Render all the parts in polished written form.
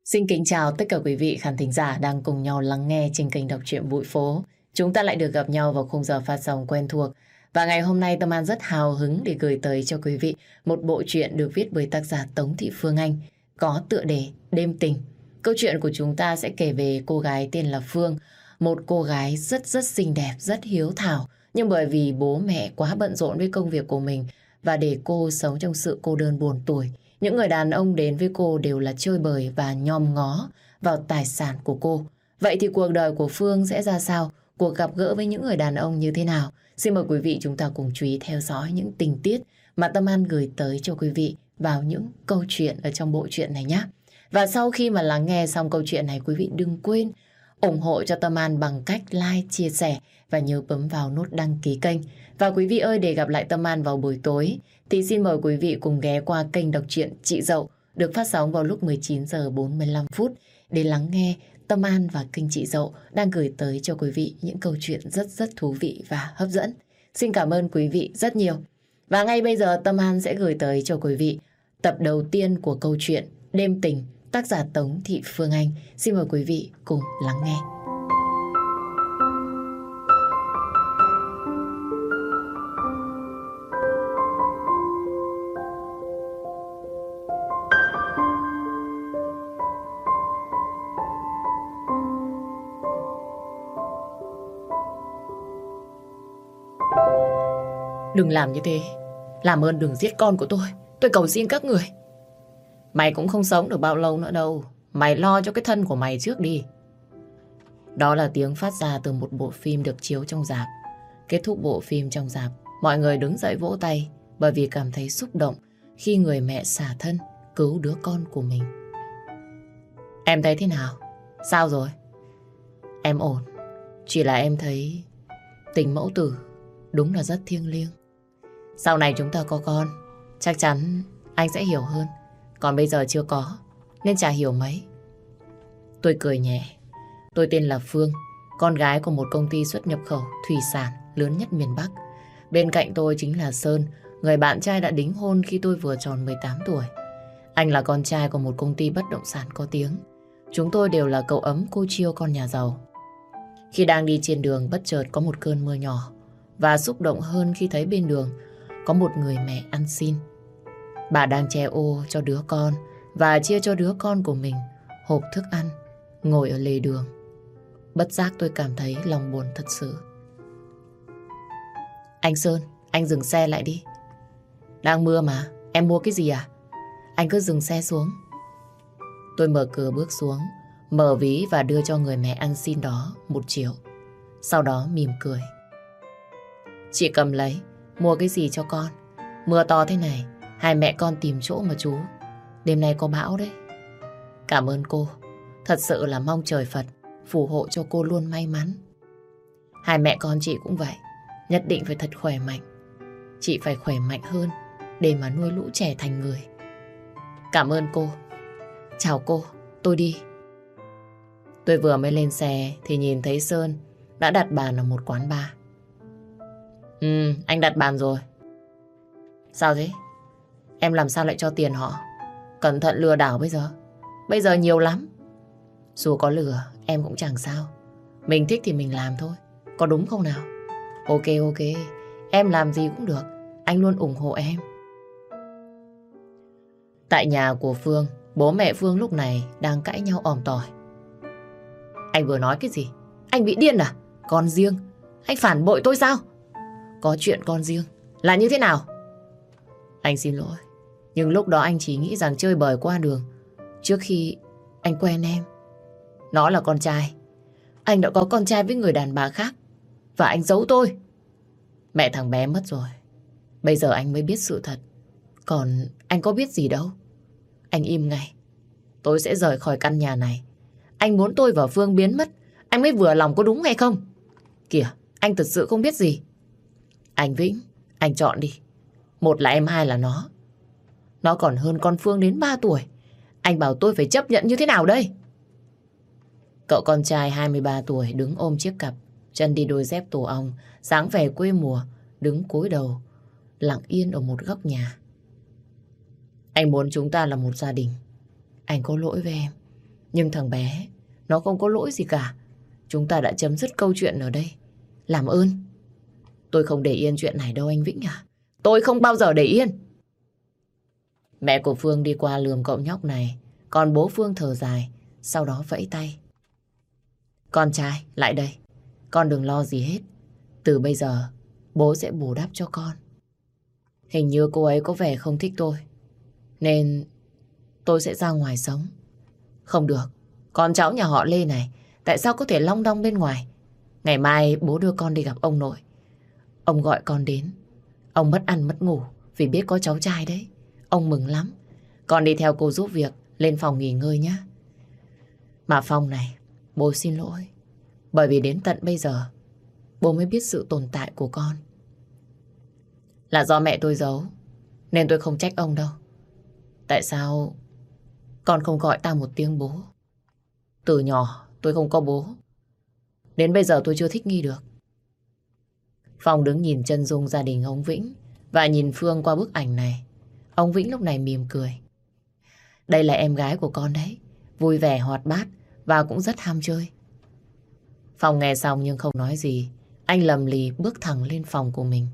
Xin kính chào tất cả quý vị khán thính giả đang cùng nhau lắng nghe trên kênh đọc truyện Bụi Phố. Chúng ta lại được gặp nhau vào khung giờ phát sóng quen thuộc. Và ngày hôm nay Tâm An rất hào hứng để gửi tới cho quý vị một bộ truyện được viết bởi tác giả Tống Thị Phương Anh, có tựa đề Đêm Tình. Câu chuyện của chúng ta sẽ kể về cô gái tên là Phương, một cô gái rất rất xinh đẹp, rất hiếu thảo. Nhưng bởi vì bố mẹ quá bận rộn với công việc của mình và để cô sống trong sự cô đơn buồn tủi, những người đàn ông đến với cô đều là chơi bời và nhòm ngó vào tài sản của cô. Vậy thì cuộc đời của Phương sẽ ra sao? Cuộc gặp gỡ với những người đàn ông như thế nào? Xin mời quý vị chúng ta cùng chú ý theo dõi những tình tiết mà Tâm An gửi tới cho quý vị vào những câu chuyện ở trong bộ truyện này nhé. Và sau khi mà lắng nghe xong câu chuyện này, quý vị đừng quên ủng hộ cho Tâm An bằng cách like, chia sẻ và nhớ bấm vào nút đăng ký kênh. Và quý vị ơi, để gặp lại Tâm An vào buổi tối thì xin mời quý vị cùng ghé qua kênh đọc truyện Chị Dậu được phát sóng vào lúc 19 giờ 45 phút để lắng nghe Tâm An và kênh Chị Dậu đang gửi tới cho quý vị những câu chuyện rất rất thú vị và hấp dẫn. Xin cảm ơn quý vị rất nhiều. Và ngay bây giờ Tâm An sẽ gửi tới cho quý vị tập đầu tiên của câu chuyện Đêm Tình, tác giả Tống Thị Phương Anh. Xin mời quý vị cùng lắng nghe. Đừng làm như thế. Làm ơn đừng giết con của tôi. Tôi cầu xin các người. Mày cũng không sống được bao lâu nữa đâu. Mày lo cho cái thân của mày trước đi. Đó là tiếng phát ra từ một bộ phim được chiếu trong rạp. Kết thúc bộ phim trong rạp, mọi người đứng dậy vỗ tay bởi vì cảm thấy xúc động khi người mẹ xả thân cứu đứa con của mình. Em thấy thế nào? Sao rồi? Em ổn. Chỉ là em thấy tình mẫu tử đúng là rất thiêng liêng. Sau này chúng ta có con, chắc chắn anh sẽ hiểu hơn. Còn bây giờ chưa có, nên chả hiểu mấy. Tôi cười nhẹ. Tôi tên là Phương, con gái của một công ty xuất nhập khẩu thủy sản lớn nhất miền Bắc. Bên cạnh tôi chính là Sơn, người bạn trai đã đính hôn khi tôi vừa tròn 18 tuổi. Anh là con trai của một công ty bất động sản có tiếng. Chúng tôi đều là cậu ấm cô chiêu con nhà giàu. Khi đang đi trên đường, bất chợt có một cơn mưa nhỏ. Và xúc động hơn khi thấy bên đường có một người mẹ ăn xin. Bà đang che ô cho đứa con và chia cho đứa con của mình hộp thức ăn, ngồi ở lề đường. Bất giác tôi cảm thấy lòng buồn thật sự. Anh Sơn, anh dừng xe lại đi. Đang mưa mà, em mua cái gì à? Anh cứ dừng xe xuống. Tôi mở cửa bước xuống, mở ví và đưa cho người mẹ ăn xin đó 1 triệu. Sau đó mỉm cười. Chị cầm lấy, mua cái gì cho con? Mưa to thế này, hai mẹ con tìm chỗ mà trú. Đêm nay có bão đấy. Cảm ơn cô. Thật sự là mong trời Phật phù hộ cho cô luôn may mắn. Hai mẹ con chị cũng vậy. Nhất định phải thật khỏe mạnh. Chị phải khỏe mạnh hơn để mà nuôi lũ trẻ thành người. Cảm ơn cô. Chào cô, tôi đi. Tôi vừa mới lên xe thì nhìn thấy Sơn đã đặt bàn ở một quán bar. Anh đặt bàn rồi. Sao thế? Em làm sao lại cho tiền họ? Cẩn thận lừa đảo bây giờ. Bây giờ nhiều lắm. Dù có lừa em cũng chẳng sao. Mình thích thì mình làm thôi. Có đúng không nào? Ok. Em làm gì cũng được. Anh luôn ủng hộ em. Tại nhà của Phương, bố mẹ Phương lúc này đang cãi nhau òm tỏi. Anh vừa nói cái gì? Anh bị điên à? Con riêng? Anh phản bội tôi sao? Có chuyện con riêng là như thế nào? Anh xin lỗi, nhưng lúc đó anh chỉ nghĩ rằng chơi bời qua đường trước khi anh quen em. Nó là con trai. Anh đã có con trai với người đàn bà khác và anh giấu tôi. Mẹ thằng bé mất rồi. Bây giờ anh mới biết sự thật. Còn anh có biết gì đâu. Anh im ngay. Tôi sẽ rời khỏi căn nhà này. Anh muốn tôi và Phương biến mất, anh mới vừa lòng, có đúng hay không? Kìa, anh thật sự không biết gì. Anh Vĩnh, anh chọn đi. Một là em, hai là nó. Nó còn hơn con Phương đến 3 tuổi. Anh bảo tôi phải chấp nhận như thế nào đây? Cậu con trai 23 tuổi đứng ôm chiếc cặp, chân đi đôi dép tổ ong, dáng vẻ quê mùa, đứng cúi đầu, lặng yên ở một góc nhà. Anh muốn chúng ta là một gia đình. Anh có lỗi với em. Nhưng thằng bé, nó không có lỗi gì cả. Chúng ta đã chấm dứt câu chuyện ở đây. Làm ơn. Tôi không để yên chuyện này đâu anh Vĩnh à. Tôi không bao giờ để yên. Mẹ của Phương đi qua lườm cậu nhóc này. Còn bố Phương thở dài, sau đó vẫy tay. Con trai, lại đây. Con đừng lo gì hết. Từ bây giờ, bố sẽ bù đắp cho con. Hình như cô ấy có vẻ không thích tôi, nên tôi sẽ ra ngoài sống. Không được, con cháu nhà họ Lê này, tại sao có thể long đong bên ngoài? Ngày mai bố đưa con đi gặp ông nội. Ông gọi con đến. Ông mất ăn mất ngủ vì biết có cháu trai đấy. Ông mừng lắm. Con đi theo cô giúp việc, lên phòng nghỉ ngơi nhé. Mà Phong này, bố xin lỗi. Bởi vì đến tận bây giờ, bố mới biết sự tồn tại của con. Là do mẹ tôi giấu, nên tôi không trách ông đâu. Tại sao con không gọi ta một tiếng bố? Từ nhỏ tôi không có bố. Đến bây giờ tôi chưa thích nghi được. Phong đứng nhìn chân dung gia đình ông Vĩnh và nhìn Phương qua bức ảnh này. Ông Vĩnh lúc này mỉm cười. Đây là em gái của con đấy. Vui vẻ, hoạt bát và cũng rất ham chơi. Phong nghe xong nhưng không nói gì. Anh lầm lì bước thẳng lên phòng của mình.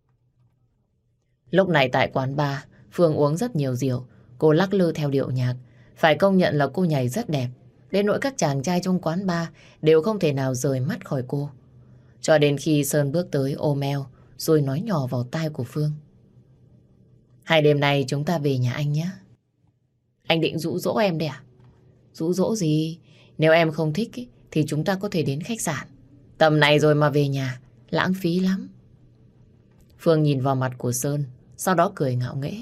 Lúc này tại quán bar, Phương uống rất nhiều rượu. Cô lắc lư theo điệu nhạc. Phải công nhận là cô nhảy rất đẹp. Đến nỗi các chàng trai trong quán bar đều không thể nào rời mắt khỏi cô. Cho đến khi Sơn bước tới ôm eo rồi nói nhỏ vào tai của Phương. Hai đêm nay chúng ta về nhà anh nhé. Anh định dụ dỗ em đấy à? Dụ dỗ gì? Nếu em không thích ý, thì chúng ta có thể đến khách sạn. Tầm này rồi mà về nhà, lãng phí lắm. Phương nhìn vào mặt của Sơn, sau đó cười ngạo nghễ.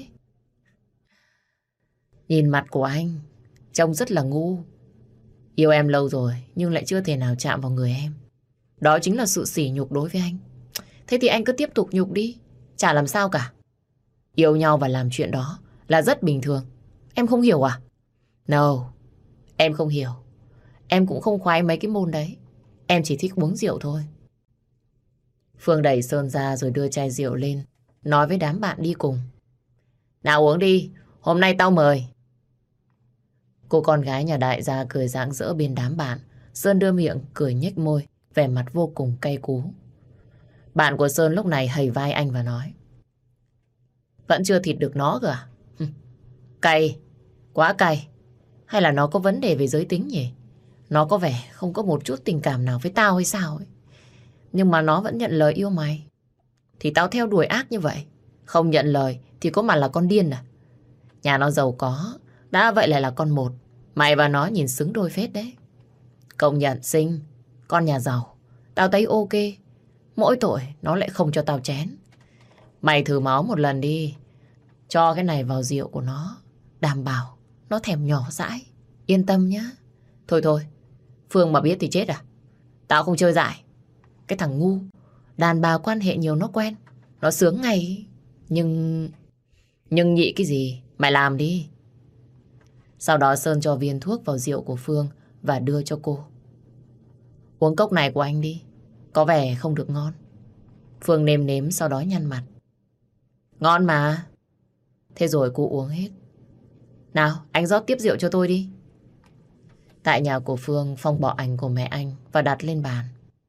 Nhìn mặt của anh, trông rất là ngu. Yêu em lâu rồi, nhưng lại chưa thể nào chạm vào người em. Đó chính là sự sỉ nhục đối với anh. Thế thì anh cứ tiếp tục nhục đi, chả làm sao cả. Yêu nhau và làm chuyện đó là rất bình thường. Em không hiểu à? No, em không hiểu. Em cũng không khoái mấy cái môn đấy. Em chỉ thích uống rượu thôi. Phương đẩy Sơn ra rồi đưa chai rượu lên, nói với đám bạn đi cùng. Nào uống đi, hôm nay tao mời. Cô con gái nhà đại gia cười rạng rỡ bên đám bạn. Sơn đưa miệng cười nhếch môi, vẻ mặt vô cùng cay cú. Bạn của Sơn lúc này hầy vai anh và nói. Vẫn chưa thịt được nó cơ à? Cay, quá cay. Hay là nó có vấn đề về giới tính nhỉ? Nó có vẻ không có một chút tình cảm nào với tao hay sao ấy. Nhưng mà nó vẫn nhận lời yêu mày. Thì tao theo đuổi ác như vậy. Không nhận lời thì có mà là con điên à? Nhà nó giàu có, đã vậy lại là con một. Mày và nó nhìn xứng đôi phết đấy. Công nhận xinh, con nhà giàu. Tao thấy ok. Mỗi tội nó lại không cho tao chén. Mày thử máu một lần đi. Cho cái này vào rượu của nó. Đảm bảo nó thèm nhỏ dãi. Yên tâm nhá. Thôi thôi, Phương mà biết thì chết à? Tao không chơi dại. Cái thằng ngu. Đàn bà quan hệ nhiều nó quen. Nó sướng ngay. Nhưng nhị cái gì? Mày làm đi. Sau đó Sơn cho viên thuốc vào rượu của Phương và đưa cho cô. Uống cốc này của anh đi. Có vẻ không được ngon. Phương nêm nếm sau đó nhăn mặt. Ngon mà. Thế rồi cô uống hết. Nào, anh rót tiếp rượu cho tôi đi. Tại nhà của Phương, Phong bỏ ảnh của mẹ anh và đặt lên bàn.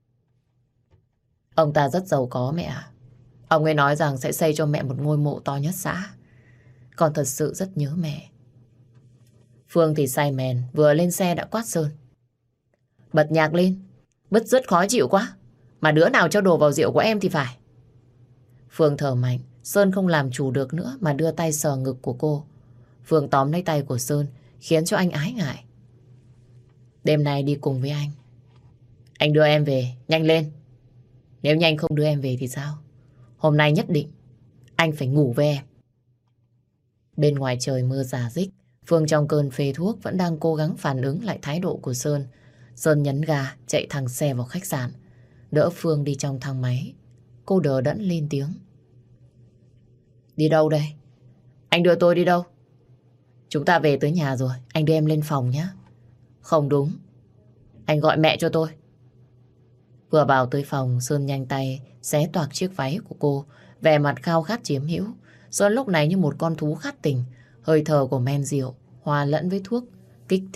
Ông ta rất giàu có mẹ ạ. Ông ấy nói rằng sẽ xây cho mẹ một ngôi mộ to nhất xã. Con thật sự rất nhớ mẹ. Phương thì say mèn, vừa lên xe đã quát Sơn. Bật nhạc lên, bứt rứt khó chịu quá. Mà đứa nào cho đồ vào rượu của em thì phải. Phương thở mạnh, Sơn không làm chủ được nữa mà đưa tay sờ ngực của cô. Phương tóm lấy tay của Sơn, khiến cho anh ái ngại. Đêm nay đi cùng với anh. Anh đưa em về, nhanh lên. Nếu nhanh không đưa em về thì sao? Hôm nay nhất định anh phải ngủ với em. Bên ngoài trời mưa rả rích. Phương trong cơn phê thuốc vẫn đang cố gắng phản ứng lại thái độ của Sơn. Sơn nhấn ga chạy thẳng xe vào khách sạn, đỡ Phương đi trong thang máy. Cô đờ đẫn lên tiếng. Đi đâu đây? Anh đưa tôi đi đâu? Chúng ta về tới nhà rồi, anh đưa em lên phòng nhé. Không đúng. Anh gọi mẹ cho tôi. Vừa vào tới phòng, Sơn nhanh tay xé toạc chiếc váy của cô, vẻ mặt khao khát chiếm hữu. Sơn lúc này như một con thú khát tình, hơi thở của men rượu hòa lẫn với thuốc kích thích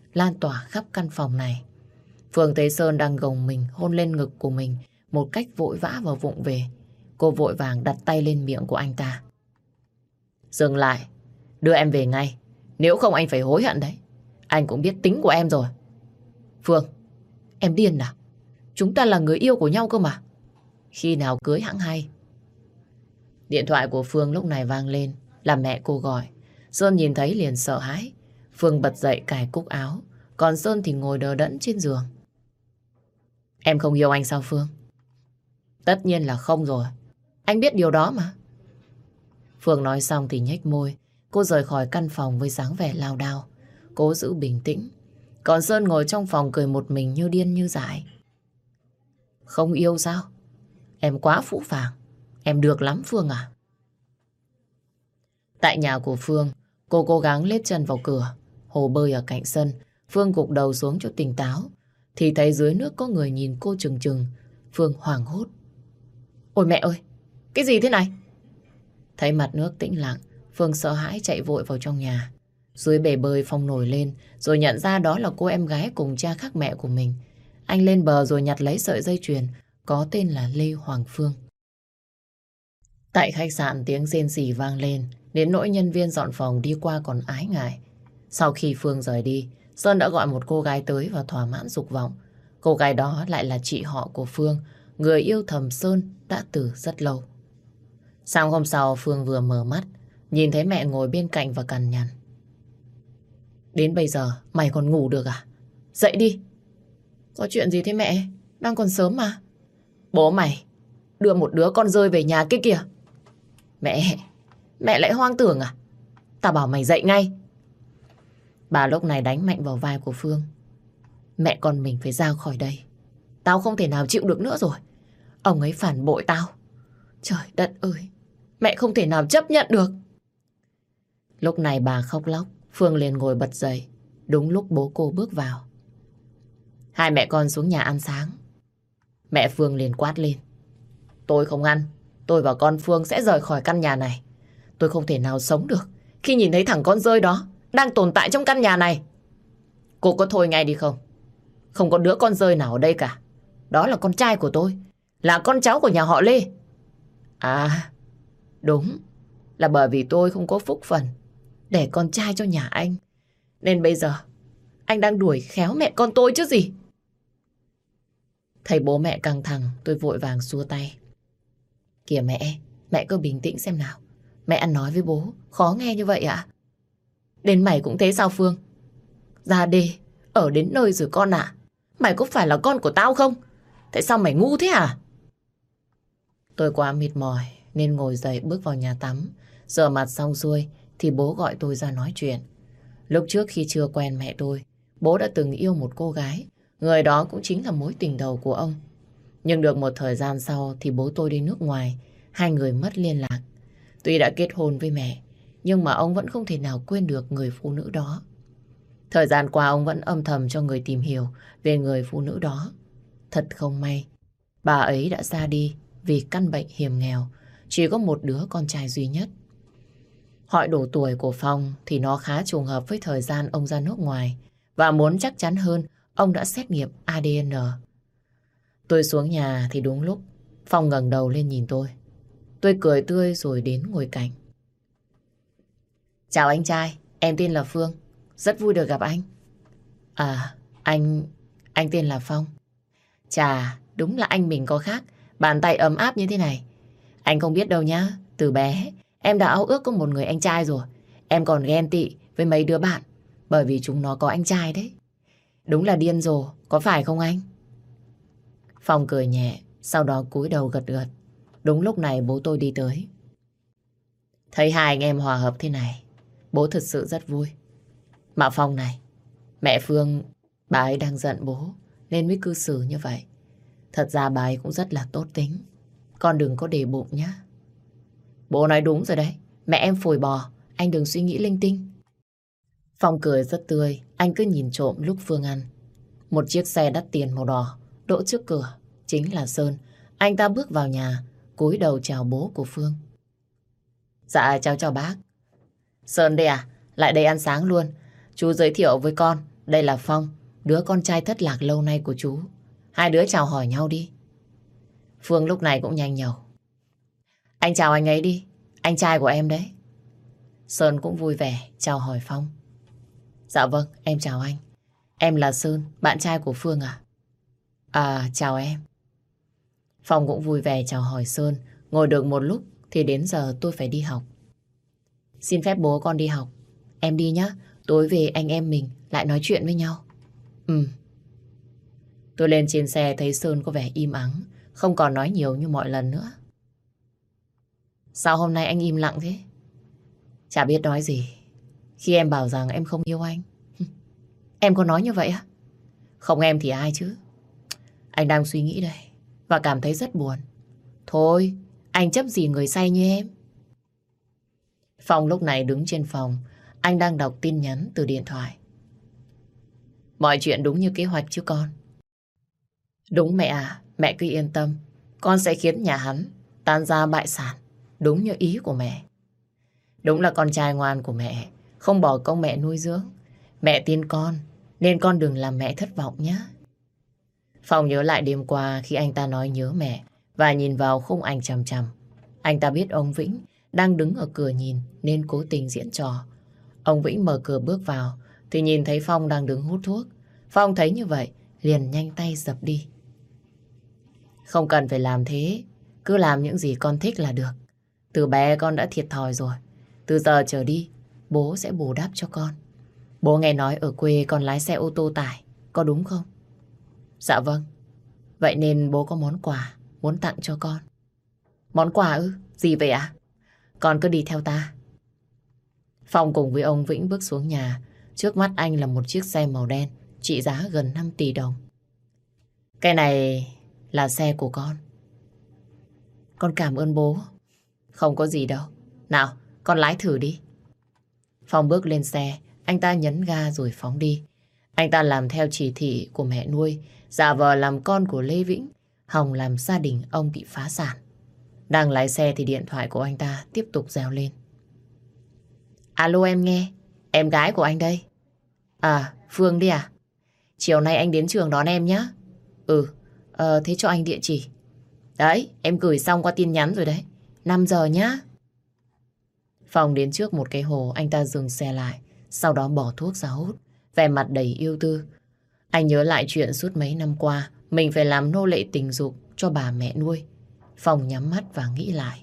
lan tỏa khắp căn phòng này. Phương thấy Sơn đang gồng mình hôn lên ngực của mình một cách vội vã và vụng về. Cô vội vàng đặt tay lên miệng của anh ta. Dừng lại, đưa em về ngay. Nếu không anh phải hối hận đấy. Anh cũng biết tính của em rồi. Phương, em điên à? Chúng ta là người yêu của nhau cơ mà. Khi nào cưới hẵng hay. Điện thoại của Phương lúc này vang lên, là mẹ cô gọi. Sơn nhìn thấy liền sợ hãi. Phương bật dậy cài cúc áo, còn Sơn thì ngồi đờ đẫn trên giường. Em không yêu anh sao Phương? Tất nhiên là không rồi. Anh biết điều đó mà. Phương nói xong thì nhếch môi. Cô rời khỏi căn phòng với dáng vẻ lao đao, cố giữ bình tĩnh. Còn Sơn ngồi trong phòng cười một mình như điên như dại. Không yêu sao? Em quá phũ phàng. Em được lắm Phương à? Tại nhà của Phương, cô cố gắng lết chân vào cửa. Hồ bơi ở cạnh sân. Phương gục đầu xuống cho tỉnh táo. Thì thấy dưới nước có người nhìn cô chừng chừng. Phương hoảng hốt. Ôi mẹ ơi! Cái gì thế này? Thấy mặt nước tĩnh lặng, Phương sợ hãi chạy vội vào trong nhà. Dưới bể bơi Phong nổi lên, rồi nhận ra đó là cô em gái cùng cha khác mẹ của mình. Anh lên bờ rồi nhặt lấy sợi dây chuyền có tên là Lê Hoàng Phương. Tại khách sạn tiếng rên rỉ vang lên, đến nỗi nhân viên dọn phòng đi qua còn ái ngại. Sau khi Phương rời đi, Sơn đã gọi một cô gái tới và thỏa mãn dục vọng. Cô gái đó lại là chị họ của Phương, người yêu thầm Sơn đã từ rất lâu. Sáng hôm sau Phương vừa mở mắt, nhìn thấy mẹ ngồi bên cạnh và cằn nhằn. Đến bây giờ mày còn ngủ được à? Dậy đi. Có chuyện gì thế mẹ? Đang còn sớm mà. Bố mày đưa một đứa con rơi về nhà kia kìa. Mẹ lại hoang tưởng à? Tao bảo mày dậy ngay. Bà lúc này đánh mạnh vào vai của Phương. Mẹ con mình phải ra khỏi đây. Tao không thể nào chịu được nữa rồi. Ông ấy phản bội tao. Trời đất ơi, mẹ không thể nào chấp nhận được. Lúc này bà khóc lóc, Phương liền ngồi bật dậy. Đúng lúc bố cô bước vào. Hai mẹ con xuống nhà ăn sáng. Mẹ Phương liền quát lên. Tôi không ăn. Tôi và con Phương sẽ rời khỏi căn nhà này. Tôi không thể nào sống được khi nhìn thấy thằng con rơi đó đang tồn tại trong căn nhà này. Cô có thôi ngay đi không? Không có đứa con rơi nào ở đây cả. Đó là con trai của tôi, là con cháu của nhà họ Lê. À, đúng, là bởi vì tôi không có phúc phần để con trai cho nhà anh, nên bây giờ anh đang đuổi khéo mẹ con tôi chứ gì. Thấy bố mẹ căng thẳng, tôi vội vàng xua tay. Kìa mẹ cứ bình tĩnh xem nào. Mẹ ăn nói với bố khó nghe như vậy ạ? Đến mày cũng thế sao Phương? Ra đi, ở đến nơi rồi con ạ. Mày có phải là con của tao không? Tại sao mày ngu thế à? Tôi quá mệt mỏi nên ngồi dậy bước vào nhà tắm. Rửa mặt xong xuôi thì bố gọi tôi ra nói chuyện. Lúc trước khi chưa quen mẹ tôi, bố đã từng yêu một cô gái. Người đó cũng chính là mối tình đầu của ông. Nhưng được một thời gian sau thì bố tôi đi nước ngoài. Hai người mất liên lạc. Tuy đã kết hôn với mẹ, nhưng mà ông vẫn không thể nào quên được người phụ nữ đó. Thời gian qua ông vẫn âm thầm cho người tìm hiểu về người phụ nữ đó. Thật không may, bà ấy đã ra đi vì căn bệnh hiểm nghèo, chỉ có một đứa con trai duy nhất. Hỏi độ tuổi của Phong thì nó khá trùng hợp với thời gian ông ra nước ngoài, và muốn chắc chắn hơn, ông đã xét nghiệm ADN. Tôi xuống nhà thì đúng lúc Phong ngẩng đầu lên nhìn tôi. Tôi cười tươi rồi đến ngồi cạnh. Chào anh trai, em tên là Phương. Rất vui được gặp anh. À, anh tên là Phong. Chà, đúng là anh mình có khác. Bàn tay ấm áp như thế này. Anh không biết đâu nhá. Từ bé, em đã ao ước có một người anh trai rồi. Em còn ghen tị với mấy đứa bạn, bởi vì chúng nó có anh trai đấy. Đúng là điên rồ, có phải không anh? Phong cười nhẹ, sau đó cúi đầu gật gật. Đúng lúc này bố tôi đi tới. Thấy hai anh em hòa hợp thế này, bố thật sự rất vui. Mà Phong này, mẹ Phương, bà ấy đang giận bố nên mới cư xử như vậy. Thật ra bà ấy cũng rất là tốt tính. Con đừng có để bụng nhá. Bố nói đúng rồi đấy. Mẹ em phồi bò, anh đừng suy nghĩ linh tinh. Phong cười rất tươi. Anh cứ nhìn trộm lúc Phương ăn. Một chiếc xe đắt tiền màu đỏ đỗ trước cửa. Chính là Sơn. Anh ta bước vào nhà, cúi đầu chào bố của Phương. Dạ chào bác. Sơn đây à? Lại đây ăn sáng luôn. Chú giới thiệu với con, đây là Phong, đứa con trai thất lạc lâu nay của chú. Hai đứa chào hỏi nhau đi. Phương lúc này cũng nhanh nhẩu. Anh chào anh ấy đi, anh trai của em đấy. Sơn cũng vui vẻ chào hỏi Phong. Dạ vâng, em chào anh. Em là Sơn, bạn trai của Phương à? À, chào em. Phong cũng vui vẻ chào hỏi Sơn. Ngồi được một lúc thì đến giờ tôi phải đi học. Xin phép bố con đi học. Em đi nhá, tối về anh em mình lại nói chuyện với nhau. Ừ. Tôi lên trên xe thấy Sơn có vẻ im ắng, không còn nói nhiều như mọi lần nữa. Sao hôm nay anh im lặng thế? Chả biết nói gì. Khi em bảo rằng em không yêu anh. Em có nói như vậy á? Không em thì ai chứ? Anh đang suy nghĩ đây và cảm thấy rất buồn. Thôi, anh chấp gì người say như em. Phong lúc này đứng trên phòng. Anh đang đọc tin nhắn từ điện thoại. Mọi chuyện đúng như kế hoạch chứ con? Đúng mẹ à, mẹ cứ yên tâm. Con sẽ khiến nhà hắn tan ra bại sản. Đúng như ý của mẹ. Đúng là con trai ngoan của mẹ, không bỏ công mẹ nuôi dưỡng. Mẹ tin con, nên con đừng làm mẹ thất vọng nhé. Phong nhớ lại đêm qua khi anh ta nói nhớ mẹ và nhìn vào khung ảnh chằm chằm. Anh ta biết ông Vĩnh đang đứng ở cửa nhìn nên cố tình diễn trò. Ông Vĩnh mở cửa bước vào thì nhìn thấy Phong đang đứng hút thuốc. Phong thấy như vậy liền nhanh tay dập đi. Không cần phải làm thế, cứ làm những gì con thích là được. Từ bé con đã thiệt thòi rồi. Từ giờ trở đi, bố sẽ bù đắp cho con. Bố nghe nói ở quê con lái xe ô tô tải, có đúng không? Dạ vâng. Vậy nên bố có món quà muốn tặng cho con. Món quà ư? Gì vậy ạ? Con cứ đi theo ta. Phong cùng với ông Vĩnh bước xuống nhà. Trước mắt anh là một chiếc xe màu đen trị giá gần 5 tỷ đồng. Cái này là xe của con. Con cảm ơn bố. Không có gì đâu. Nào, con lái thử đi. Phong bước lên xe, anh ta nhấn ga rồi phóng đi. Anh ta làm theo chỉ thị của mẹ nuôi, giả vờ làm con của Lê Vĩnh, hòng làm gia đình ông bị phá sản. Đang lái xe thì điện thoại của anh ta tiếp tục reo lên. Alo em nghe, em gái của anh đây. À, Phương đi à? Chiều nay anh đến trường đón em nhé. Ừ, thế cho anh địa chỉ. Đấy, em gửi xong qua tin nhắn rồi đấy. 5 giờ nhá. Phong đến trước một cái hồ, anh ta dừng xe lại, sau đó bỏ thuốc ra hút, vẻ mặt đầy yêu tư. Anh nhớ lại chuyện suốt mấy năm qua, mình phải làm nô lệ tình dục cho bà mẹ nuôi. Phong nhắm mắt và nghĩ lại.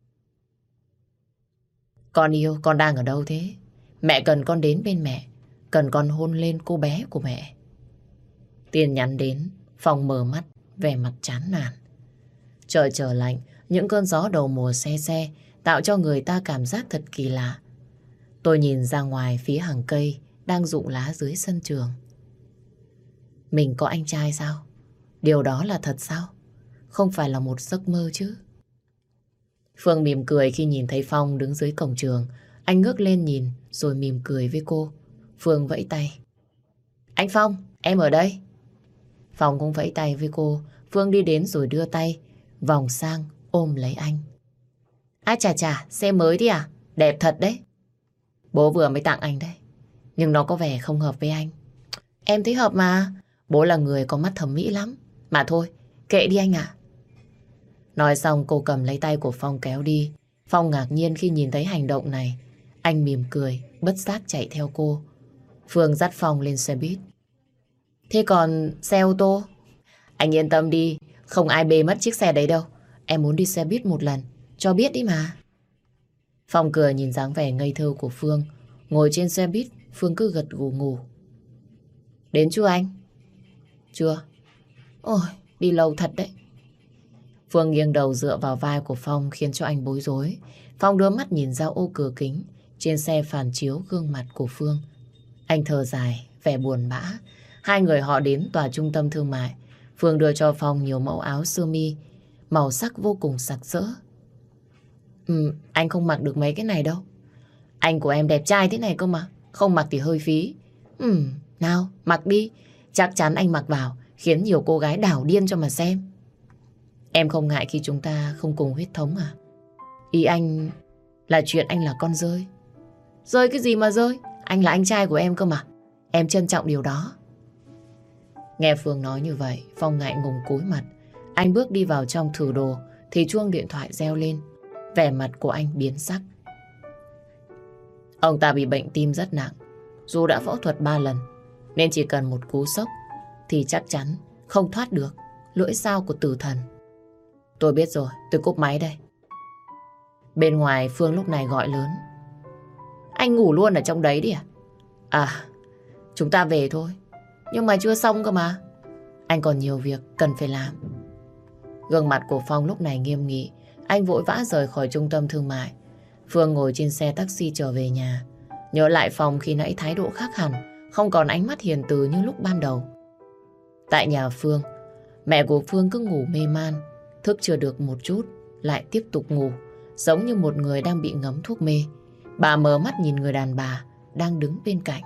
Con yêu, con đang ở đâu thế? Mẹ cần con đến bên mẹ, cần con hôn lên cô bé của mẹ. Tin nhắn đến, Phong mở mắt, vẻ mặt chán nản. Trời trở lạnh, những cơn gió đầu mùa se se tạo cho người ta cảm giác thật kỳ lạ. Tôi nhìn ra ngoài phía hàng cây đang rụng lá dưới sân trường. Mình có anh trai sao? Điều đó là thật sao? Không phải là một giấc mơ chứ? Phương mỉm cười khi nhìn thấy Phong đứng dưới cổng trường. Anh ngước lên nhìn rồi mỉm cười với cô. Phương vẫy tay. Anh Phong, em ở đây. Phong cũng vẫy tay với cô. Phương đi đến rồi đưa tay vòng sang ôm lấy anh. À chà chà, xe mới đi à? Đẹp thật đấy. Bố vừa mới tặng anh đấy. Nhưng nó có vẻ không hợp với anh. Em thấy hợp mà. Bố là người có mắt thẩm mỹ lắm. Mà thôi, kệ đi anh ạ. Nói xong cô cầm lấy tay của Phong kéo đi. Phong ngạc nhiên khi nhìn thấy hành động này. Anh mỉm cười, bất giác chạy theo cô. Phương dắt Phong lên xe buýt. Thế còn xe ô tô? Anh yên tâm đi, không ai bê mất chiếc xe đấy đâu. Em muốn đi xe buýt một lần, cho biết đi mà. Phong cười nhìn dáng vẻ ngây thơ của Phương. Ngồi trên xe buýt, Phương cứ gật gù ngủ. Đến chưa anh? Chưa. Ôi, đi lâu thật đấy. Phương nghiêng đầu dựa vào vai của Phong khiến cho anh bối rối. Phong đưa mắt nhìn ra ô cửa kính. Trên xe phản chiếu gương mặt của Phương. Anh thở dài, vẻ buồn bã. Hai người họ đến tòa trung tâm thương mại. Phương đưa cho Phong nhiều mẫu áo sơ mi, màu sắc vô cùng sặc sỡ. Anh không mặc được mấy cái này đâu. Anh của em đẹp trai thế này cơ mà. Không mặc thì hơi phí. Nào, mặc đi. Chắc chắn anh mặc vào khiến nhiều cô gái đảo điên cho mà xem. Em không ngại khi chúng ta không cùng huyết thống à? Ý anh là chuyện anh là con rơi. Rơi cái gì mà rơi? Anh là anh trai của em cơ mà. em trân trọng điều đó. Nghe Phương nói như vậy, Phong ngại ngùng cúi mặt. Anh bước đi vào trong thử đồ thì chuông điện thoại reo lên. Vẻ mặt của anh biến sắc. Ông ta bị bệnh tim rất nặng. Dù đã phẫu thuật 3 lần nên chỉ cần một cú sốc thì chắc chắn không thoát được lưỡi dao của tử thần. Tôi biết rồi, tôi cúp máy đây. Bên ngoài Phương lúc này gọi lớn. Anh ngủ luôn ở trong đấy đi à? À, chúng ta về thôi. Nhưng mà chưa xong cơ mà. Anh còn nhiều việc cần phải làm. Gương mặt của Phong lúc này nghiêm nghị. Anh vội vã rời khỏi trung tâm thương mại. Phương ngồi trên xe taxi trở về nhà. Nhớ lại Phong khi nãy thái độ khác hẳn, không còn ánh mắt hiền từ như lúc ban đầu. Tại nhà Phương, mẹ của Phương cứ ngủ mê man. Thức chưa được một chút lại tiếp tục ngủ, giống như một người đang bị ngấm thuốc mê. Bà mở mắt nhìn người đàn bà đang đứng bên cạnh.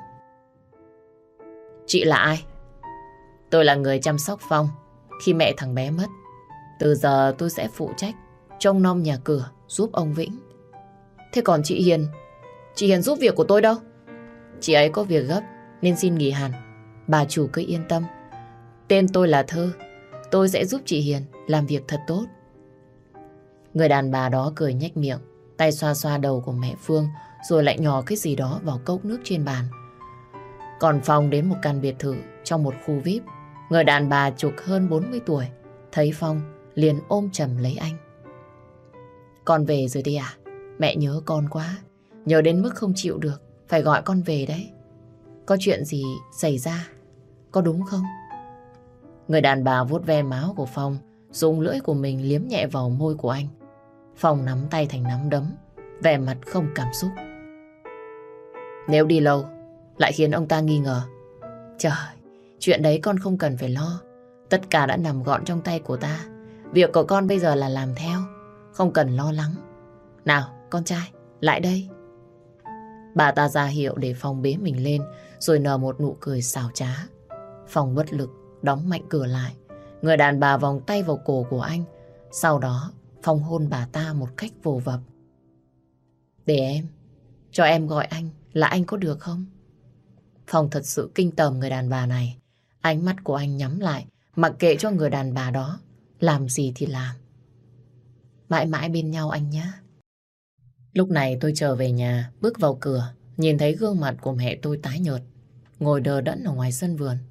Chị là ai? Tôi là người chăm sóc Phong khi mẹ thằng bé mất. Từ giờ tôi sẽ phụ trách trông nom nhà cửa giúp ông Vĩnh. Thế còn chị Hiền? Chị Hiền giúp việc của tôi đâu? Chị ấy có việc gấp nên xin nghỉ hẳn. Bà chủ cứ yên tâm. Tên tôi là Thơ. Tôi sẽ giúp chị Hiền làm việc thật tốt. Người đàn bà đó cười nhếch miệng, tay xoa xoa đầu của mẹ Phương rồi lại nhỏ cái gì đó vào cốc nước trên bàn. Còn Phong đến một căn biệt thự trong một khu VIP. Người đàn bà chục hơn 40 tuổi thấy Phong liền ôm chầm lấy anh. Con về rồi đi à? Mẹ nhớ con quá. Nhớ đến mức không chịu được. Phải gọi con về đấy. Có chuyện gì xảy ra? Có đúng không? Người đàn bà vuốt ve máu của Phong, dùng lưỡi của mình liếm nhẹ vào môi của anh. Phong nắm tay thành nắm đấm, vẻ mặt không cảm xúc. Nếu đi lâu lại khiến ông ta nghi ngờ. Trời, chuyện đấy con không cần phải lo. Tất cả đã nằm gọn trong tay của ta. Việc của con bây giờ là làm theo, không cần lo lắng. Nào, con trai, lại đây. Bà ta ra hiệu để Phong bế mình lên, rồi nở một nụ cười xảo trá. Phong bất lực đóng mạnh cửa lại. Người đàn bà vòng tay vào cổ của anh. Sau đó Phong hôn bà ta một cách vồ vập. Để em, cho em gọi anh là anh có được không? Phong thật sự kinh tởm người đàn bà này. Ánh mắt của anh nhắm lại, mặc kệ cho người đàn bà đó làm gì thì làm. Mãi mãi bên nhau anh nhé. Lúc này tôi trở về nhà, bước vào cửa, nhìn thấy gương mặt của mẹ tôi tái nhợt, ngồi đờ đẫn ở ngoài sân vườn.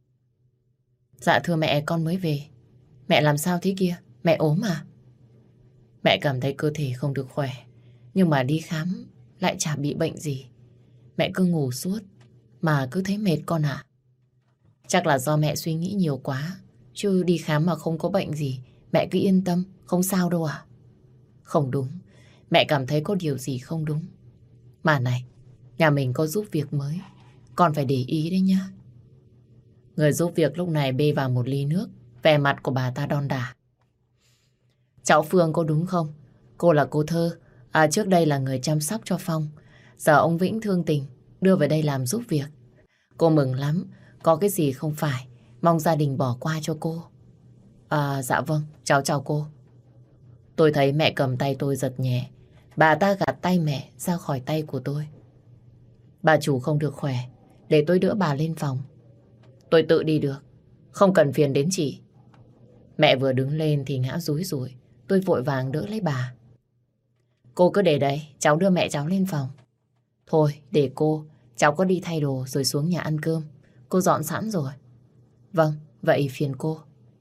Dạ thưa mẹ, con mới về. Mẹ làm sao thế kia? Mẹ ốm à? Mẹ cảm thấy cơ thể không được khỏe, nhưng mà đi khám lại chả bị bệnh gì. Mẹ cứ ngủ suốt mà cứ thấy mệt con ạ. Chắc là do mẹ suy nghĩ nhiều quá, chứ đi khám mà không có bệnh gì. Mẹ cứ yên tâm, không sao đâu ạ. Không đúng, mẹ cảm thấy có điều gì không đúng. Mà này, nhà mình có giúp việc mới, con phải để ý đấy nhá. Người giúp việc lúc này bê vào một ly nước, vẻ mặt của bà ta đon đả. Cháu Phương có đúng không? Cô là cô Thơ, trước đây là người chăm sóc cho Phong. Giờ ông Vĩnh thương tình, đưa về đây làm giúp việc. Cô mừng lắm, có cái gì không phải, mong gia đình bỏ qua cho cô. Dạ vâng, cháu chào cô. Tôi thấy mẹ cầm tay tôi giật nhẹ. Bà ta gạt tay mẹ ra khỏi tay của tôi. Bà chủ không được khỏe, để tôi đỡ bà lên phòng. Tôi tự đi được, không cần phiền đến chị. Mẹ vừa đứng lên thì ngã rúi rủi. Tôi vội vàng đỡ lấy bà. Cô cứ để đây, cháu đưa mẹ cháu lên phòng. Thôi, để cô, cháu có đi thay đồ rồi xuống nhà ăn cơm. Cô dọn sẵn rồi. Vâng, vậy phiền cô.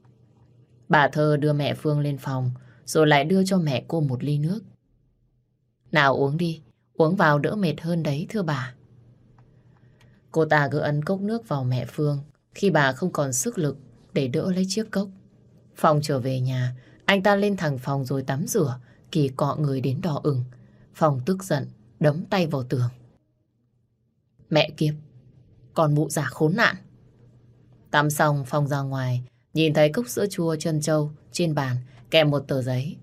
Bà Thơ đưa mẹ Phương lên phòng, rồi lại đưa cho mẹ cô một ly nước. Nào uống đi, uống vào đỡ mệt hơn đấy thưa bà. Cô ta cứ ấn cốc nước vào mẹ Phương khi bà không còn sức lực để đỡ lấy chiếc cốc. Phong trở về nhà, anh ta lên thẳng phòng rồi tắm rửa, Kỳ cọ người đến đỏ ửng. Phong tức giận, đấm tay vào tường. Mẹ kiếp, con mụ già khốn nạn. Tắm xong, Phong ra ngoài, nhìn thấy cốc sữa chua trân châu trên bàn, kèm một tờ giấy.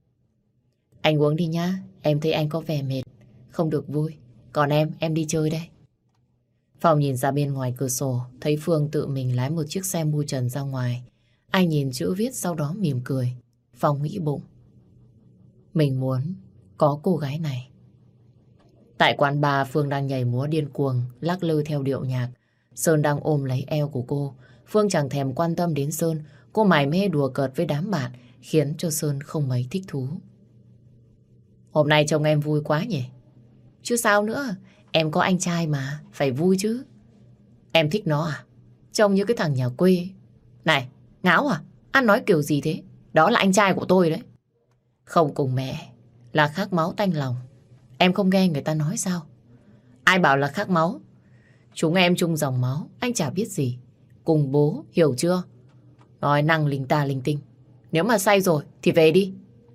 Anh uống đi nhá, em thấy anh có vẻ mệt, không được vui. Còn em đi chơi đây. Phong nhìn ra bên ngoài cửa sổ, thấy Phương tự mình lái một chiếc xe mui trần ra ngoài. Anh nhìn chữ viết sau đó mỉm cười. Phong nghĩ bụng, mình muốn có cô gái này. Tại quán bar, Phương đang nhảy múa điên cuồng, lắc lư theo điệu nhạc. Sơn đang ôm lấy eo của cô. Phương chẳng thèm quan tâm đến Sơn. Cô mải mê đùa cợt với đám bạn, khiến cho Sơn không mấy thích thú. Hôm nay trông em vui quá nhỉ? Chứ sao nữa, em có anh trai mà, phải vui chứ. Em thích nó à? Trông như cái thằng nhà quê. Này, ngáo à? Ăn nói kiểu gì thế? Đó là anh trai của tôi đấy. Không cùng mẹ, là khác máu tanh lòng. Em không nghe người ta nói sao? Ai bảo là khác máu? Chúng em chung dòng máu, anh chả biết gì. Cùng bố, hiểu chưa? Nói năng linh ta linh tinh. Nếu mà say rồi thì về đi.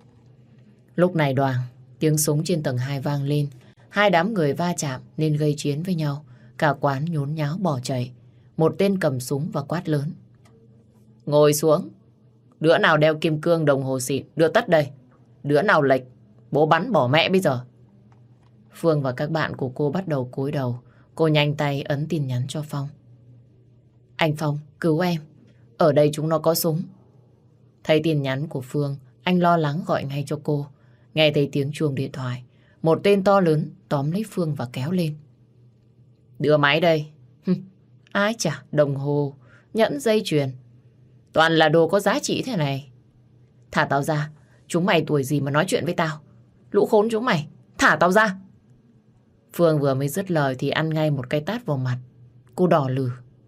Lúc này Đoàn, tiếng súng trên tầng 2 vang lên. Hai đám người va chạm nên gây chiến với nhau. Cả quán nhốn nháo bỏ chạy. Một tên cầm súng và quát lớn. Ngồi xuống. Đứa nào đeo kim cương đồng hồ xịn đưa tất đây. Đứa nào lệch, bố bắn bỏ mẹ bây giờ. Phương và các bạn của cô bắt đầu cúi đầu. Cô nhanh tay ấn tin nhắn cho Phong. Anh Phong, cứu em. Ở đây chúng nó có súng. Thấy tin nhắn của Phương, anh lo lắng gọi ngay cho cô. Nghe thấy tiếng chuông điện thoại, một tên to lớn tóm lấy Phương và kéo lên. Đưa máy đây. Ai chả, đồng hồ, nhẫn dây chuyền. Toàn là đồ có giá trị thế này. Thả tao ra. Chúng mày tuổi gì mà nói chuyện với tao? Lũ khốn chúng mày. Thả tao ra. Phương vừa mới dứt lời thì ăn ngay một cái tát vào mặt. Cô đỏ lừ.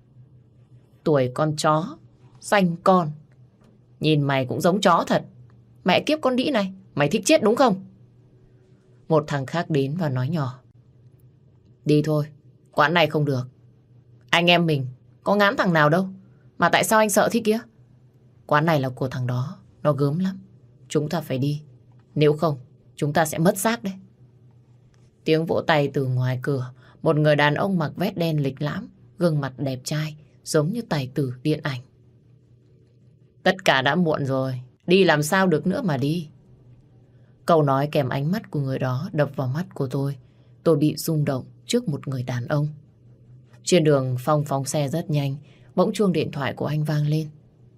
Tuổi con chó, xanh con. Nhìn mày cũng giống chó thật. Mẹ kiếp con đĩ này, mày thích chết đúng không? Một thằng khác đến và nói nhỏ. Đi thôi, quán này không được. Anh em mình có ngán thằng nào đâu. Mà tại sao anh sợ thế kia? Quán này là của thằng đó, nó gớm lắm. Chúng ta phải đi. Nếu không, chúng ta sẽ mất xác đấy. Tiếng vỗ tay từ ngoài cửa. Một người đàn ông mặc vest đen lịch lãm, gương mặt đẹp trai, giống như tài tử điện ảnh. Tất cả đã muộn rồi. Đi làm sao được nữa mà đi. Câu nói kèm ánh mắt của người đó đập vào mắt của tôi. Tôi bị rung động trước một người đàn ông. Trên đường Phong phóng xe rất nhanh. Bỗng chuông điện thoại của anh vang lên.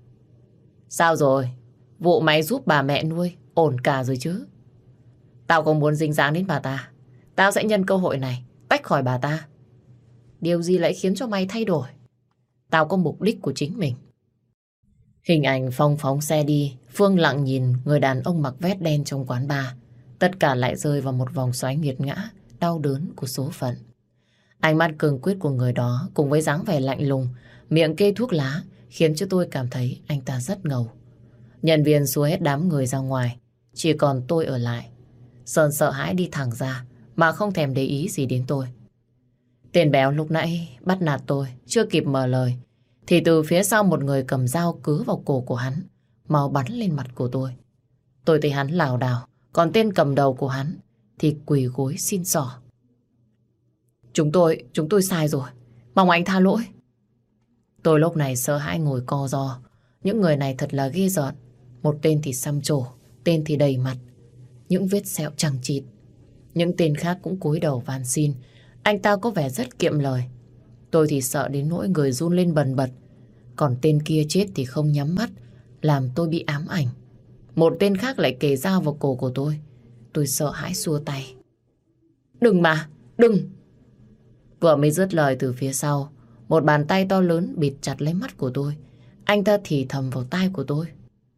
Sao rồi? Vụ mày giúp bà mẹ nuôi ổn cả rồi chứ? Tao không muốn dính dáng đến bà ta. Tao sẽ nhân cơ hội này tách khỏi bà ta. Điều gì lại khiến cho mày thay đổi? Tao có mục đích của chính mình. Hình ảnh Phong phóng xe đi. Phương lặng nhìn người đàn ông mặc vest đen trong quán bar. Tất cả lại rơi vào một vòng xoáy nghiệt ngã, đau đớn của số phận. Ánh mắt cường quyết của người đó cùng với dáng vẻ lạnh lùng, miệng kê thuốc lá khiến cho tôi cảm thấy anh ta rất ngầu. Nhân viên xua hết đám người ra ngoài, chỉ còn tôi ở lại. Sơn sợ hãi đi thẳng ra mà không thèm để ý gì đến tôi. Tên béo lúc nãy bắt nạt tôi, chưa kịp mở lời thì từ phía sau một người cầm dao cứa vào cổ của hắn, máu bắn lên mặt của tôi. Tôi thấy hắn lảo đảo, còn tên cầm đầu của hắn thì quỳ gối xin xỏ. Chúng tôi sai rồi, mong anh tha lỗi. Tôi lúc này sợ hãi ngồi co ro. Những người này thật là ghê rợn. Một tên thì xăm trổ, tên thì đầy mặt, những vết sẹo chằng chịt. Những tên khác cũng cúi đầu van xin. Anh ta có vẻ rất kiệm lời. Tôi thì sợ đến nỗi người run lên bần bật. Còn tên kia chết thì không nhắm mắt, làm tôi bị ám ảnh. Một tên khác lại kề dao vào cổ của tôi. Tôi sợ hãi xua tay. Đừng mà, đừng! Vừa mới dứt lời từ phía sau, một bàn tay to lớn bịt chặt lấy mắt của tôi. Anh ta thì thầm vào tai của tôi.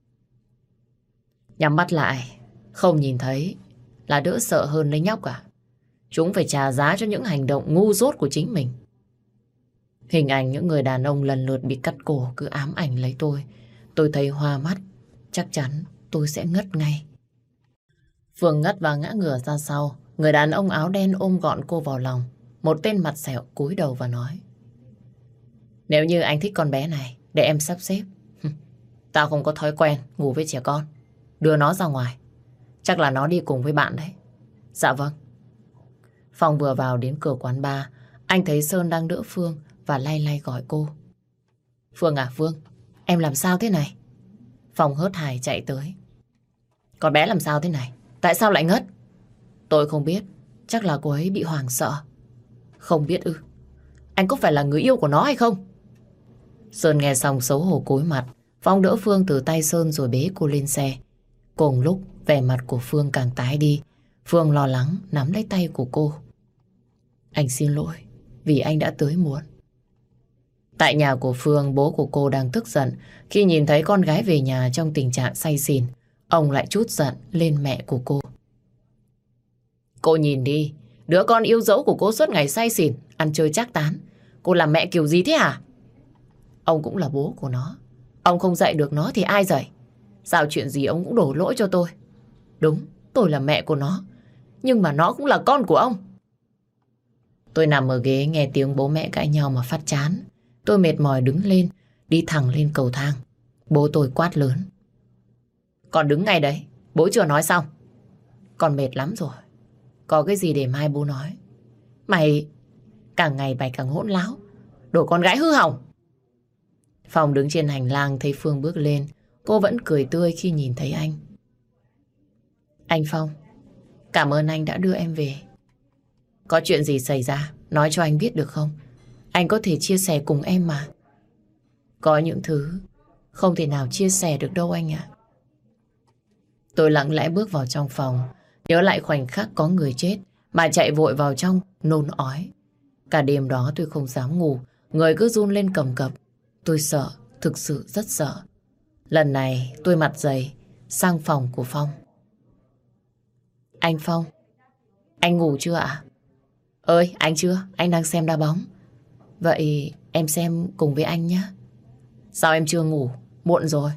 Nhắm mắt lại, không nhìn thấy là đỡ sợ hơn lấy nhóc à? Chúng phải trả giá cho những hành động ngu dốt của chính mình. Hình ảnh những người đàn ông lần lượt bị cắt cổ cứ ám ảnh lấy tôi. Tôi thấy hoa mắt, chắc chắn tôi sẽ ngất ngay. Phương ngất và ngã ngửa ra sau. Người đàn ông áo đen ôm gọn cô vào lòng. Một tên mặt sẹo cúi đầu và nói. Nếu như anh thích con bé này, để em sắp xếp. Tao không có thói quen ngủ với trẻ con. Đưa nó ra ngoài. Chắc là nó đi cùng với bạn đấy. Dạ vâng. Phong vừa vào đến cửa quán bar, anh thấy Sơn đang đỡ Phương và lay lay gọi cô. Phương à, Phương, em làm sao thế này? Phong hớt hải chạy tới. Con bé làm sao thế này? Tại sao lại ngất? Tôi không biết. Chắc là cô ấy bị hoảng sợ. Không biết ư? Anh có phải là người yêu của nó hay không? Sơn nghe xong xấu hổ cúi mặt. Phong đỡ Phương từ tay Sơn rồi bế cô lên xe. Cùng lúc vẻ mặt của Phương càng tái đi. Phương lo lắng nắm lấy tay của cô. Anh xin lỗi vì anh đã tới muộn. Tại nhà của Phương, bố của cô đang tức giận khi nhìn thấy con gái về nhà trong tình trạng say xỉn. Ông lại trút giận lên mẹ của cô. Cô nhìn đi, đứa con yêu dấu của cô suốt ngày say xỉn, ăn chơi trác tán. Cô làm mẹ kiểu gì thế hả? Ông cũng là bố của nó. Ông không dạy được nó thì ai dạy? Sao chuyện gì ông cũng đổ lỗi cho tôi? Đúng, tôi là mẹ của nó. Nhưng mà nó cũng là con của ông. Tôi nằm ở ghế nghe tiếng bố mẹ cãi nhau mà phát chán. Tôi mệt mỏi đứng lên, đi thẳng lên cầu thang. Bố tôi quát lớn. Con đứng ngay đấy, bố chưa nói xong. Con mệt lắm rồi. Có cái gì để mai bố nói. Mày càng ngày mày càng hỗn láo. Đồ con gái hư hỏng. Phong đứng trên hành lang thấy Phương bước lên. Cô vẫn cười tươi khi nhìn thấy anh. Anh Phong, cảm ơn anh đã đưa em về. Có chuyện gì xảy ra, nói cho anh biết được không? Anh có thể chia sẻ cùng em mà. Có những thứ không thể nào chia sẻ được đâu anh ạ. Tôi lặng lẽ bước vào trong phòng, nhớ lại khoảnh khắc có người chết mà chạy vội vào trong nôn ói. Cả đêm đó tôi không dám ngủ, người cứ run lên cầm cập. Tôi sợ, thực sự rất sợ. Lần này tôi mặt dày sang phòng của Phong. Anh Phong, anh ngủ chưa ạ? Ơi, anh chưa, anh đang xem đá bóng. Vậy em xem cùng với anh nhé. Sao em chưa ngủ? Muộn rồi.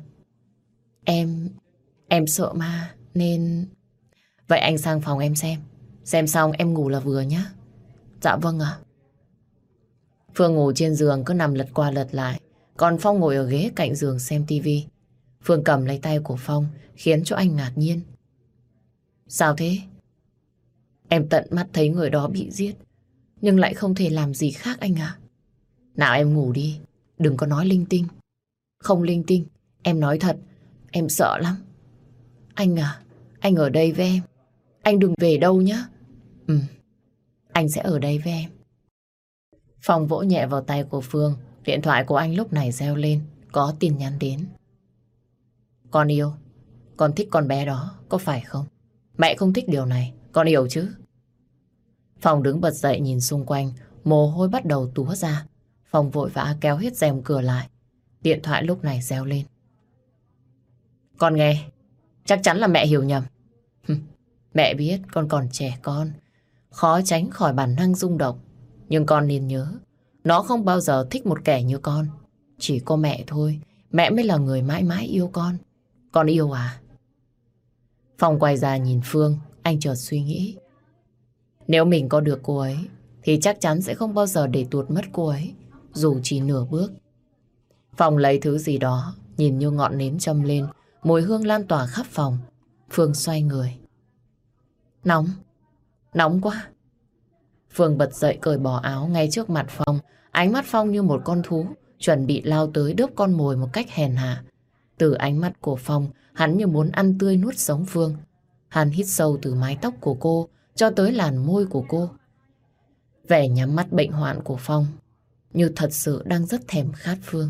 Em sợ ma nên... Vậy anh sang phòng em xem. Xem xong em ngủ là vừa nhé. Dạ vâng ạ. Phương ngủ trên giường cứ nằm lật qua lật lại. Còn Phong ngồi ở ghế cạnh giường xem tivi. Phương cầm lấy tay của Phong khiến cho anh ngạc nhiên. Sao thế? Em tận mắt thấy người đó bị giết, nhưng lại không thể làm gì khác anh ạ. Nào em ngủ đi, đừng có nói linh tinh. Không linh tinh, em nói thật, em sợ lắm. Anh à, anh ở đây với em. Anh đừng về đâu nhé. Anh sẽ ở đây với em. Phong vỗ nhẹ vào tay của Phương. Điện thoại của anh lúc này reo lên. Có tin nhắn đến. Con yêu, con thích con bé đó, có phải không? Mẹ không thích điều này, con hiểu chứ? Phong đứng bật dậy nhìn xung quanh, mồ hôi bắt đầu túa ra. Phong vội vã kéo hết rèm cửa lại. Điện thoại lúc này reo lên. Con nghe, chắc chắn là mẹ hiểu nhầm. Mẹ biết con còn trẻ con, khó tránh khỏi bản năng rung động. Nhưng con nên nhớ, nó không bao giờ thích một kẻ như con. Chỉ có mẹ thôi, mẹ mới là người mãi mãi yêu con. Con yêu à? Phong quay ra nhìn Phương, anh chợt suy nghĩ. Nếu mình có được cô ấy, thì chắc chắn sẽ không bao giờ để tuột mất cô ấy, dù chỉ nửa bước. Phong lấy thứ gì đó, nhìn như ngọn nến châm lên, mùi hương lan tỏa khắp phòng. Phương xoay người. Nóng, nóng quá. Phương bật dậy cởi bỏ áo ngay trước mặt Phong. Ánh mắt Phong như một con thú, chuẩn bị lao tới đớp con mồi một cách hèn hạ. Từ ánh mắt của Phong, hắn như muốn ăn tươi nuốt sống Phương. Hắn hít sâu từ mái tóc của cô cho tới làn môi của cô. Vẻ nhắm mắt bệnh hoạn của Phong như thật sự đang rất thèm khát Phương.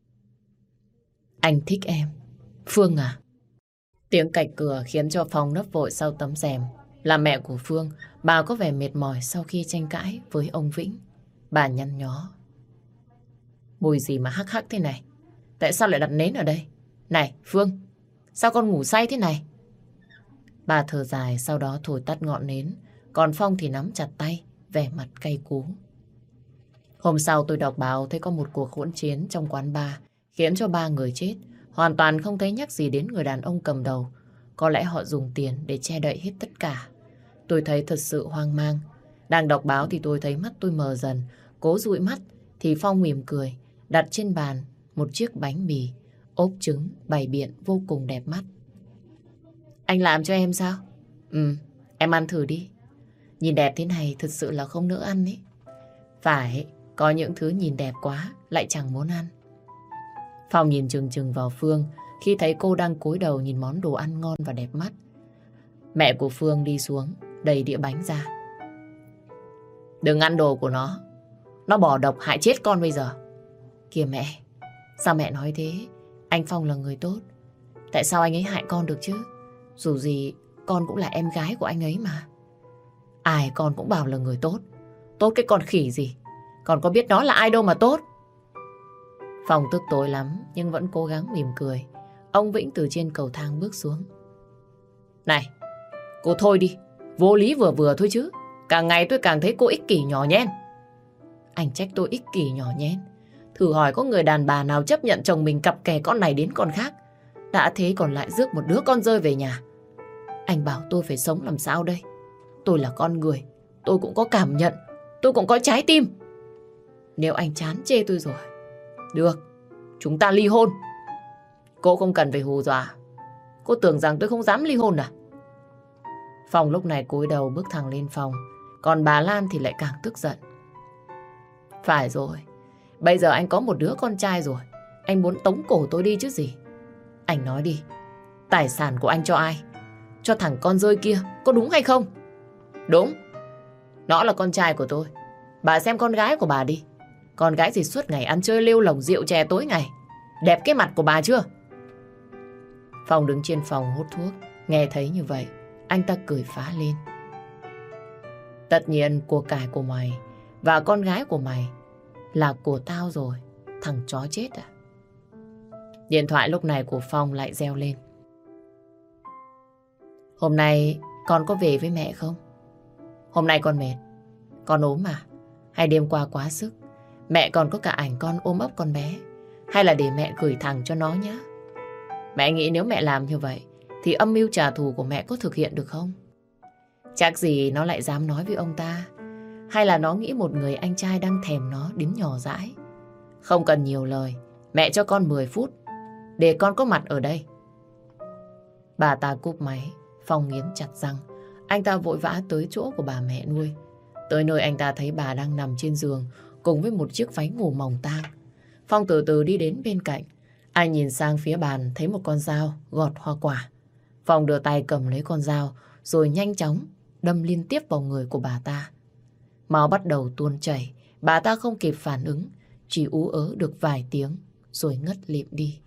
Anh thích em, Phương à? Tiếng cạch cửa khiến cho Phong nấp vội sau tấm rèm. Là mẹ của Phương, bà có vẻ mệt mỏi sau khi tranh cãi với ông Vĩnh. Bà nhăn nhó. Mùi gì mà hắc hắc thế này? Tại sao lại đặt nến ở đây? Này, Phương, sao con ngủ say thế này? Bà thở dài sau đó thổi tắt ngọn nến. Còn Phong thì nắm chặt tay, vẻ mặt cay cú. Hôm sau tôi đọc báo thấy có một cuộc hỗn chiến trong quán bar khiến cho 3 người chết. Hoàn toàn không thấy nhắc gì đến người đàn ông cầm đầu. Có lẽ họ dùng tiền để che đậy hết tất cả. Tôi thấy thật sự hoang mang. Đang đọc báo thì tôi thấy mắt tôi mờ dần. Cố dụi mắt thì Phong mỉm cười, đặt trên bàn một chiếc bánh mì, ốp trứng, bày biện vô cùng đẹp mắt. Anh làm cho em sao? Em ăn thử đi. Nhìn đẹp thế này thật sự là không nỡ ăn ấy. Phải, có những thứ nhìn đẹp quá lại chẳng muốn ăn. Phong nhìn chừng chừng vào Phương khi thấy cô đang cúi đầu nhìn món đồ ăn ngon và đẹp mắt. Mẹ của Phương đi xuống, đầy đĩa bánh ra. Đừng ăn đồ của nó bỏ độc hại chết con bây giờ. Kìa mẹ, sao mẹ nói thế? Anh Phong là người tốt. Tại sao anh ấy hại con được chứ? Dù gì con cũng là em gái của anh ấy mà. Ai con cũng bảo là người tốt. Tốt cái con khỉ gì? Con có biết nó là ai đâu mà tốt. Phong tức tối lắm nhưng vẫn cố gắng mỉm cười. Ông Vĩnh từ trên cầu thang bước xuống. Này, cô thôi đi. Vô lý vừa vừa thôi chứ. Càng ngày tôi càng thấy cô ích kỷ nhỏ nhen. Anh trách tôi ích kỷ nhỏ nhen? Thử hỏi có người đàn bà nào chấp nhận chồng mình cặp kè con này đến con khác. Đã thế còn lại rước một đứa con rơi về nhà. Anh bảo tôi phải sống làm sao đây? Tôi là con người. Tôi cũng có cảm nhận. Tôi cũng có trái tim. Nếu anh chán chê tôi rồi, được, chúng ta ly hôn. Cô không cần phải hù dọa. Cô tưởng rằng tôi không dám ly hôn à? Phong lúc này cúi đầu bước thẳng lên phòng. Còn bà Lan thì lại càng tức giận. Phải rồi, bây giờ anh có một đứa con trai rồi. Anh muốn tống cổ tôi đi chứ gì. Anh nói đi, tài sản của anh cho ai? Cho thằng con rơi kia, có đúng hay không? Đúng, nó là con trai của tôi. Bà xem con gái của bà đi. Con gái gì suốt ngày ăn chơi lêu lồng rượu chè tối ngày. Đẹp cái mặt của bà chưa? Phong đứng trên phòng hút thuốc. Nghe thấy như vậy, anh ta cười phá lên. Tất nhiên của cải của mày và con gái của mày là của tao rồi. Thằng chó chết à? Điện thoại lúc này của Phong lại reo lên. Hôm nay con có về với mẹ không? Hôm nay con mệt. Con ốm à? Hay đêm qua quá sức? Mẹ còn có cả ảnh con ôm ấp con bé. Hay là để mẹ gửi thẳng cho nó nhé? Mẹ nghĩ nếu mẹ làm như vậy thì âm mưu trả thù của mẹ có thực hiện được không? Chắc gì nó lại dám nói với ông ta. Hay là nó nghĩ một người anh trai đang thèm nó đến nhỏ dãi. Không cần nhiều lời. Mẹ cho con 10 phút để con có mặt ở đây. Bà ta cúp máy. Phong nghiến chặt răng. Anh ta vội vã tới chỗ của bà mẹ nuôi. Tới nơi anh ta thấy bà đang nằm trên giường cùng với một chiếc váy ngủ mỏng tang. Phong từ từ đi đến bên cạnh. Anh nhìn sang phía bàn thấy một con dao gọt hoa quả. Phong đưa tay cầm lấy con dao rồi nhanh chóng đâm liên tiếp vào người của bà ta. Máu bắt đầu tuôn chảy. Bà ta không kịp phản ứng, chỉ ú ớ được vài tiếng rồi ngất lịm đi.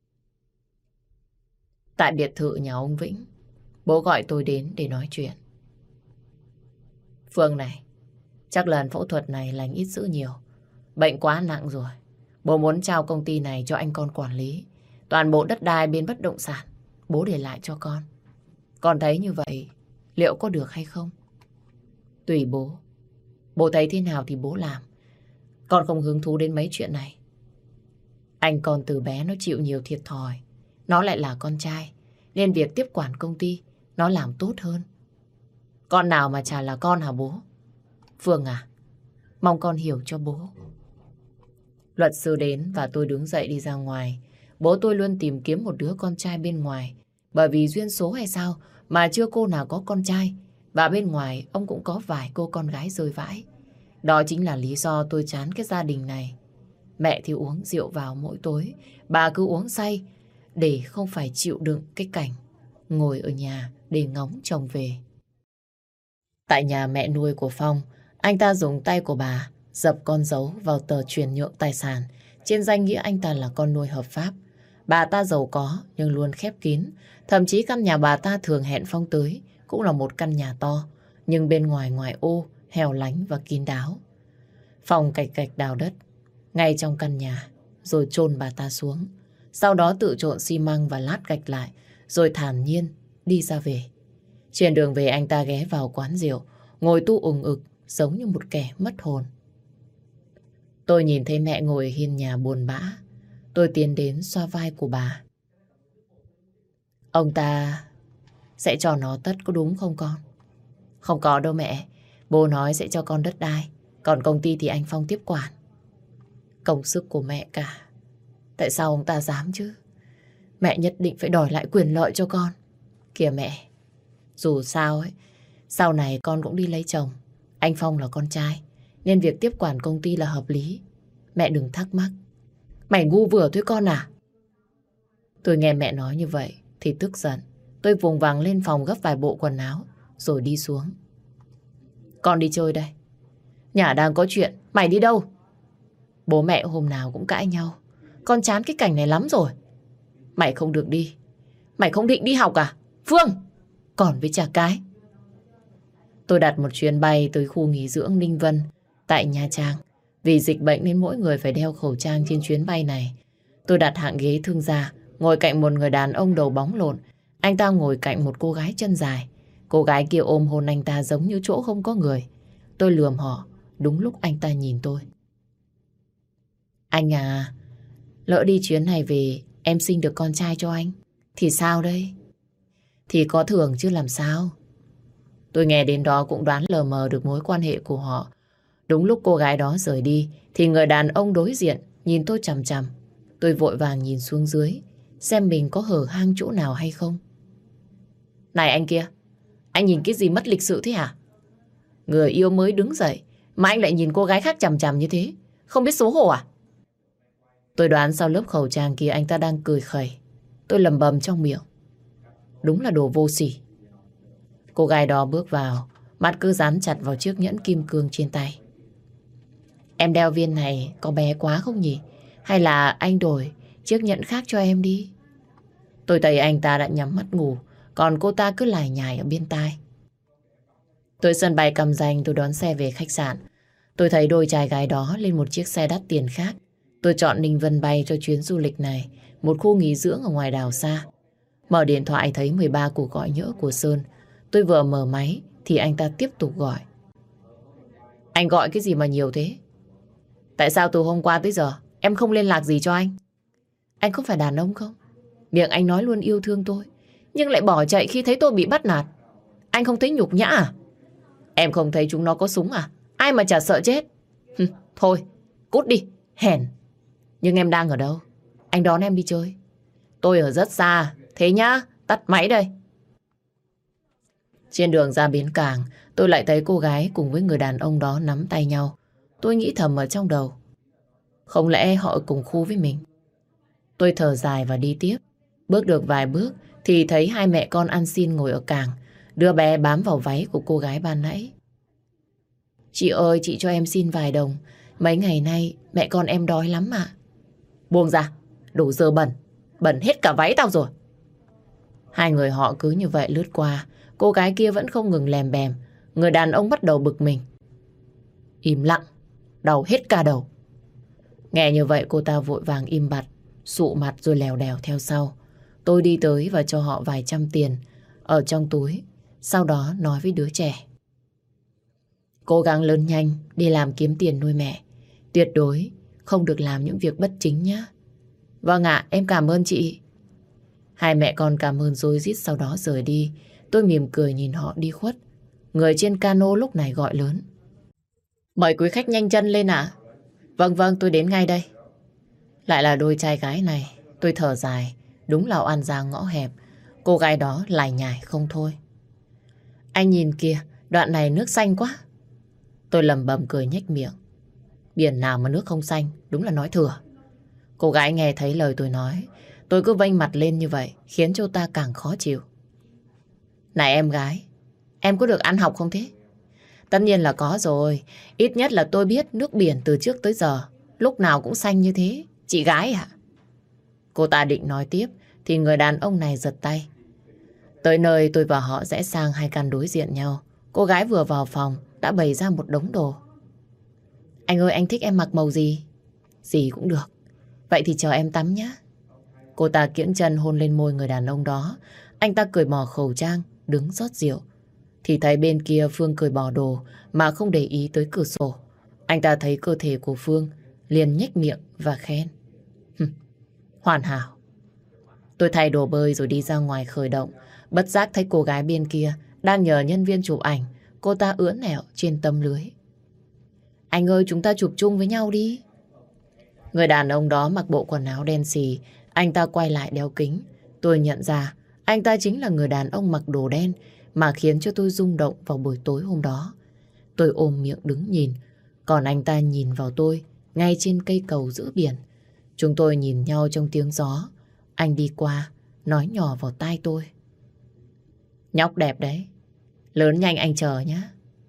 Tại biệt thự nhà ông Vĩnh, bố gọi tôi đến để nói chuyện. Phương này, chắc lần phẫu thuật này lành ít dữ nhiều. Bệnh quá nặng rồi. Bố muốn trao công ty này cho anh con quản lý. Toàn bộ đất đai bên bất động sản bố để lại cho con. Con thấy như vậy liệu có được hay không? Tùy bố. Bố thấy thế nào thì bố làm. Con không hứng thú đến mấy chuyện này. Anh con từ bé nó chịu nhiều thiệt thòi. Nó lại là con trai, nên việc tiếp quản công ty nó làm tốt hơn. Con nào mà chả là con hả bố? Phương à, mong con hiểu cho bố. Luật sư đến và tôi đứng dậy đi ra ngoài. Bố tôi luôn tìm kiếm một đứa con trai bên ngoài. Bởi vì duyên số hay sao mà chưa cô nào có con trai. Và bên ngoài ông cũng có vài cô con gái rơi vãi. Đó chính là lý do tôi chán cái gia đình này. Mẹ thì uống rượu vào mỗi tối. Bà cứ uống say để không phải chịu đựng cái cảnh ngồi ở nhà để ngóng chồng về. Tại nhà mẹ nuôi của Phong, anh ta dùng tay của bà dập con dấu vào tờ chuyển nhượng tài sản trên danh nghĩa anh ta là con nuôi hợp pháp. Bà ta giàu có nhưng luôn khép kín. Thậm chí căn nhà bà ta thường hẹn Phong tới cũng là một căn nhà to, nhưng bên ngoài ngoại ô, hẻo lánh và kín đáo. Phong cạch cạch đào đất ngay trong căn nhà rồi chôn bà ta xuống. Sau đó tự trộn xi măng và lát gạch lại rồi thản nhiên đi ra về. Trên đường về anh ta ghé vào quán rượu, ngồi tu ùng ực giống như một kẻ mất hồn. Tôi nhìn thấy mẹ ngồi ở hiên nhà buồn bã. Tôi tiến đến xoa vai của bà. Ông ta sẽ cho nó tất có đúng không con? Không có đâu mẹ. Bố nói sẽ cho con đất đai. Còn công ty thì anh Phong tiếp quản. Công sức của mẹ cả. Tại sao ông ta dám chứ? Mẹ nhất định phải đòi lại quyền lợi cho con. Kìa mẹ, dù sao ấy, sau này con cũng đi lấy chồng. Anh Phong là con trai, nên việc tiếp quản công ty là hợp lý. Mẹ đừng thắc mắc. Mày ngu vừa thôi con à? Tôi nghe mẹ nói như vậy thì tức giận. Tôi vùng vằng lên phòng gấp vài bộ quần áo rồi đi xuống. Con đi chơi đây. Nhà đang có chuyện, mày đi đâu? Bố mẹ hôm nào cũng cãi nhau. Con chán cái cảnh này lắm rồi. Mày không được đi. Mày không định đi học à? Phương! Còn với chả cái. Tôi đặt một chuyến bay tới khu nghỉ dưỡng Ninh Vân tại Nha Trang. Vì dịch bệnh nên mỗi người phải đeo khẩu trang trên chuyến bay này. Tôi đặt hạng ghế thương gia, ngồi cạnh một người đàn ông đầu bóng lộn. Anh ta ngồi cạnh một cô gái chân dài. Cô gái kia ôm hôn anh ta giống như chỗ không có người. Tôi lườm họ, đúng lúc anh ta nhìn tôi. Anh à, lỡ đi chuyến này về em sinh được con trai cho anh thì sao đây? Thì có thưởng chứ làm sao. Tôi nghe đến đó cũng đoán lờ mờ được mối quan hệ của họ. Đúng lúc cô gái đó rời đi thì người đàn ông đối diện nhìn tôi chằm chằm. Tôi vội vàng nhìn xuống dưới xem mình có hở hang chỗ nào hay không. Này anh kia, anh nhìn cái gì mất lịch sự thế hả? Người yêu mới đứng dậy mà anh lại nhìn cô gái khác chằm chằm như thế, không biết xấu hổ à? Tôi đoán sau lớp khẩu trang kia anh ta đang cười khẩy. Tôi lầm bầm trong miệng. Đúng là đồ vô sỉ. Cô gái đó bước vào, mắt cứ dán chặt vào chiếc nhẫn kim cương trên tay. Em đeo viên này có bé quá không nhỉ? Hay là anh đổi chiếc nhẫn khác cho em đi? Tôi thấy anh ta đã nhắm mắt ngủ, còn cô ta cứ lải nhải ở bên tai. Tới sân bay Cam Ranh tôi đón xe về khách sạn. Tôi thấy đôi trai gái đó lên một chiếc xe đắt tiền khác. Tôi chọn Ninh Vân bay cho chuyến du lịch này, một khu nghỉ dưỡng ở ngoài đảo xa. Mở điện thoại thấy 13 cuộc gọi nhỡ của Sơn. Tôi vừa mở máy thì anh ta tiếp tục gọi. Anh gọi cái gì mà nhiều thế? Tại sao từ hôm qua tới giờ em không liên lạc gì cho anh? Anh không phải đàn ông không? Miệng anh nói luôn yêu thương tôi, nhưng lại bỏ chạy khi thấy tôi bị bắt nạt. Anh không thấy nhục nhã à? Em không thấy chúng nó có súng à? Ai mà chả sợ chết. Thôi, cút đi, hèn. Nhưng em đang ở đâu? Anh đón em đi chơi. Tôi ở rất xa, thế nhá, tắt máy đây. Trên đường ra bến cảng, tôi lại thấy cô gái cùng với người đàn ông đó nắm tay nhau. Tôi nghĩ thầm ở trong đầu. Không lẽ họ ở cùng khu với mình? Tôi thở dài và đi tiếp. Bước được vài bước thì thấy hai mẹ con ăn xin ngồi ở cảng. Đứa bé bám vào váy của cô gái ban nãy. Chị ơi, chị cho em xin vài đồng. Mấy ngày nay mẹ con em đói lắm ạ. Buông ra, đủ dơ bẩn. Bẩn hết cả váy tao rồi. Hai người họ cứ như vậy lướt qua. Cô gái kia vẫn không ngừng lèm bèm. Người đàn ông bắt đầu bực mình. Im lặng, đau hết cả đầu. Nghe như vậy cô ta vội vàng im bặt, sụ mặt rồi lèo đèo theo sau. Tôi đi tới và cho họ vài trăm tiền ở trong túi. Sau đó nói với đứa trẻ. Cố gắng lớn nhanh đi làm kiếm tiền nuôi mẹ. Tuyệt đối không được làm những việc bất chính nhé. Vâng ạ, em cảm ơn chị. Hai mẹ con cảm ơn rối rít sau đó rời đi. Tôi mỉm cười nhìn họ đi khuất. Người trên cano lúc này gọi lớn. Mời quý khách nhanh chân lên ạ. Vâng vâng, tôi đến ngay đây. Lại là đôi trai gái này. Tôi thở dài. Đúng là oan gia ngõ hẹp. Cô gái đó lải nhải không thôi. Anh nhìn kìa, đoạn này nước xanh quá. Tôi lẩm bẩm cười nhếch miệng. Biển nào mà nước không xanh, đúng là nói thừa. Cô gái nghe thấy lời tôi nói, tôi cứ vênh mặt lên như vậy, khiến cho ta càng khó chịu. Này em gái, em có được ăn học không thế? Tất nhiên là có rồi. Ít nhất là tôi biết nước biển từ trước tới giờ lúc nào cũng xanh như thế. Chị gái ạ. Cô ta định nói tiếp thì người đàn ông này giật tay. Tới nơi tôi và họ rẽ sang hai căn đối diện nhau. Cô gái vừa vào phòng đã bày ra một đống đồ. Anh ơi, anh thích em mặc màu gì? Gì cũng được. Vậy thì chờ em tắm nhé. Cô ta kiễng chân hôn lên môi người đàn ông đó. Anh ta cởi bỏ khẩu trang, đứng rót rượu. Thì thấy bên kia Phương cởi bỏ đồ mà không để ý tới cửa sổ. Anh ta thấy cơ thể của Phương, liền nhếch miệng và khen. Hoàn hảo. Tôi thay đồ bơi rồi đi ra ngoài khởi động. Bất giác thấy cô gái bên kia đang nhờ nhân viên chụp ảnh. Cô ta ưỡn nẹo trên tấm lưới. Anh ơi, chúng ta chụp chung với nhau đi. Người đàn ông đó mặc bộ quần áo đen xì. Anh ta quay lại đeo kính. Tôi nhận ra anh ta chính là người đàn ông mặc đồ đen mà khiến cho tôi rung động vào buổi tối hôm đó. Tôi ôm miệng đứng nhìn, còn anh ta nhìn vào tôi ngay trên cây cầu giữa biển. Chúng tôi nhìn nhau trong tiếng gió. Anh đi qua, nói nhỏ vào tai tôi. Nhóc đẹp đấy, lớn nhanh anh chờ nhé.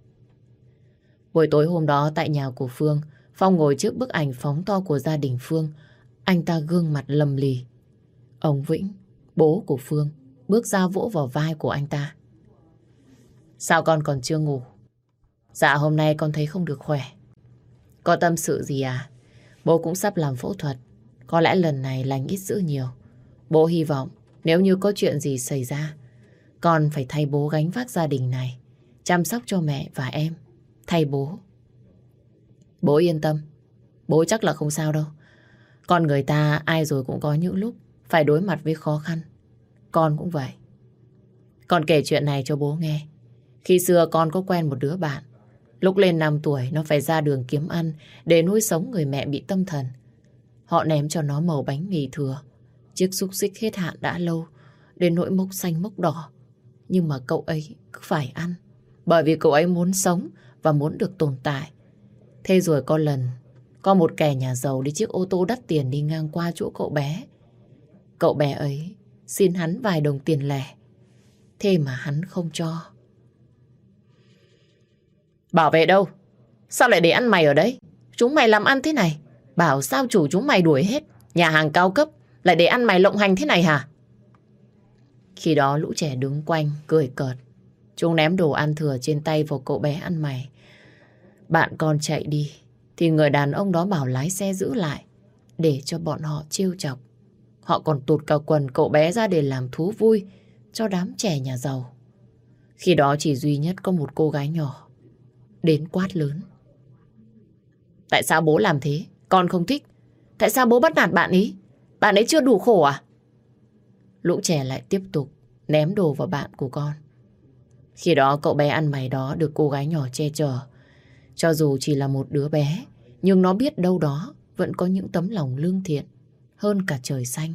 Buổi tối hôm đó tại nhà của Phương, Phong ngồi trước bức ảnh phóng to của gia đình Phương. Anh ta gương mặt lầm lì. Ông Vĩnh, bố của Phương, bước ra vỗ vào vai của anh ta. Sao con còn chưa ngủ? Dạ hôm nay con thấy không được khỏe. Có tâm sự gì à? Bố cũng sắp làm phẫu thuật. Có lẽ lần này lành ít dữ nhiều. Bố hy vọng nếu như có chuyện gì xảy ra, con phải thay bố gánh vác gia đình này, chăm sóc cho mẹ và em. Thay bố. Bố yên tâm. Bố chắc là không sao đâu. Con người ta ai rồi cũng có những lúc phải đối mặt với khó khăn. Con cũng vậy. Con kể chuyện này cho bố nghe. Khi xưa con có quen một đứa bạn. Lúc lên 5 tuổi nó phải ra đường kiếm ăn để nuôi sống người mẹ bị tâm thần. Họ ném cho nó mẩu bánh mì thừa. Chiếc xúc xích hết hạn đã lâu, đến nỗi mốc xanh mốc đỏ. Nhưng mà cậu ấy cứ phải ăn, bởi vì cậu ấy muốn sống và muốn được tồn tại. Thế rồi có lần, có một kẻ nhà giàu đi chiếc ô tô đắt tiền đi ngang qua chỗ cậu bé. Cậu bé ấy xin hắn vài đồng tiền lẻ, thế mà hắn không cho. Bảo vệ đâu? Sao lại để ăn mày ở đấy? Chúng mày làm ăn thế này, bảo sao chủ chúng mày đuổi hết. Nhà hàng cao cấp lại để ăn mày lộng hành thế này hả? Khi đó lũ trẻ đứng quanh cười cợt. Chúng ném đồ ăn thừa trên tay vào cậu bé ăn mày. Bạn con chạy đi thì người đàn ông đó bảo lái xe giữ lại để cho bọn họ trêu chọc. Họ còn tụt cả quần cậu bé ra để làm thú vui cho đám trẻ nhà giàu. Khi đó chỉ duy nhất có một cô gái nhỏ đến quát lớn. Tại sao bố làm thế? Con không thích. Tại sao bố bắt nạt bạn ấy? Bạn ấy chưa đủ khổ à? Lũ trẻ lại tiếp tục ném đồ vào bạn của con. Khi đó cậu bé ăn mày đó được cô gái nhỏ che chở. Cho dù chỉ là một đứa bé, nhưng nó biết đâu đó vẫn có những tấm lòng lương thiện hơn cả trời xanh.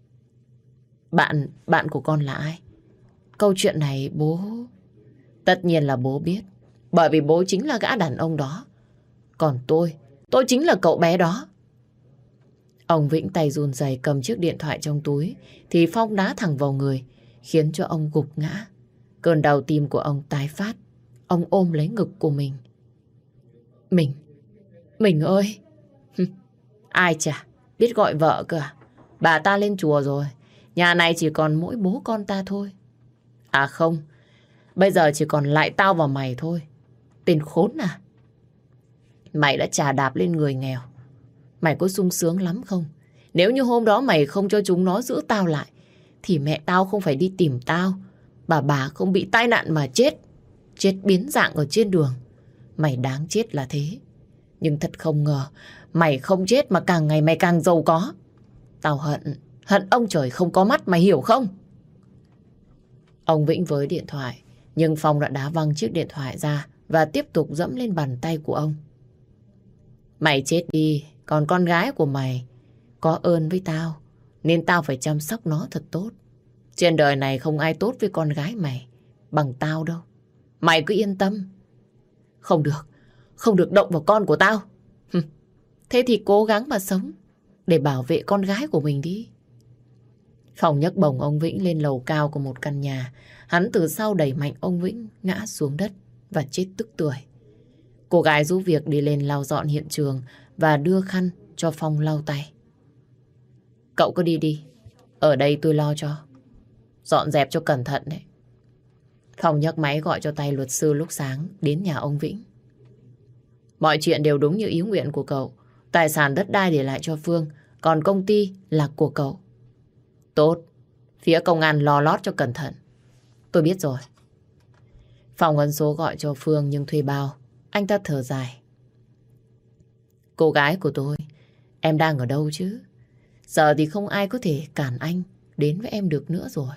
Bạn của con là ai? Câu chuyện này bố... Tất nhiên là bố biết, bởi vì bố chính là gã đàn ông đó. Còn tôi chính là cậu bé đó. Ông Vĩnh tay run rẩy cầm chiếc điện thoại trong túi thì Phong đá thẳng vào người, khiến cho ông gục ngã. Cơn đau tim của ông tái phát. Ông ôm lấy ngực của mình. Mình ơi! Ai chả biết gọi vợ cơ à? Bà ta lên chùa rồi. Nhà này chỉ còn mỗi bố con ta thôi. À không, bây giờ chỉ còn lại tao và mày thôi. Tên khốn à! Mày đã chà đạp lên người nghèo. Mày có sung sướng lắm không? Nếu như hôm đó mày không cho chúng nó giữ tao lại thì mẹ tao không phải đi tìm tao. Bà không bị tai nạn mà chết. Chết biến dạng ở trên đường. Mày đáng chết là thế. Nhưng thật không ngờ mày không chết mà càng ngày mày càng giàu có. Tao hận ông trời không có mắt, mày hiểu không? Ông Vĩnh với điện thoại, nhưng Phong đã đá văng chiếc điện thoại ra và tiếp tục dẫm lên bàn tay của ông. Mày chết đi, còn con gái của mày có ơn với tao, nên tao phải chăm sóc nó thật tốt. Trên đời này không ai tốt với con gái mày bằng tao đâu. Mày cứ yên tâm. Không được động vào con của tao. Thế thì cố gắng mà sống để bảo vệ con gái của mình đi. Phong nhấc bổng ông Vĩnh lên lầu cao của một căn nhà. Hắn từ sau đẩy mạnh ông Vĩnh ngã xuống đất và chết tức tưởi. Cô gái giúp việc đi lên lau dọn hiện trường và đưa khăn cho Phong lau tay. Cậu cứ đi đi, ở đây tôi lo cho. Dọn dẹp cho cẩn thận đấy. Phong nhấc máy gọi cho tay luật sư lúc sáng đến nhà ông Vĩnh. Mọi chuyện đều đúng như ý nguyện của cậu. Tài sản đất đai để lại cho Phương, còn công ty là của cậu. Tốt, phía công an lo lót cho cẩn thận. Tôi biết rồi. Phong ấn số gọi cho Phương nhưng thuê bao. Anh ta thở dài. Cô gái của tôi, em đang ở đâu chứ? Giờ thì không ai có thể cản anh đến với em được nữa rồi.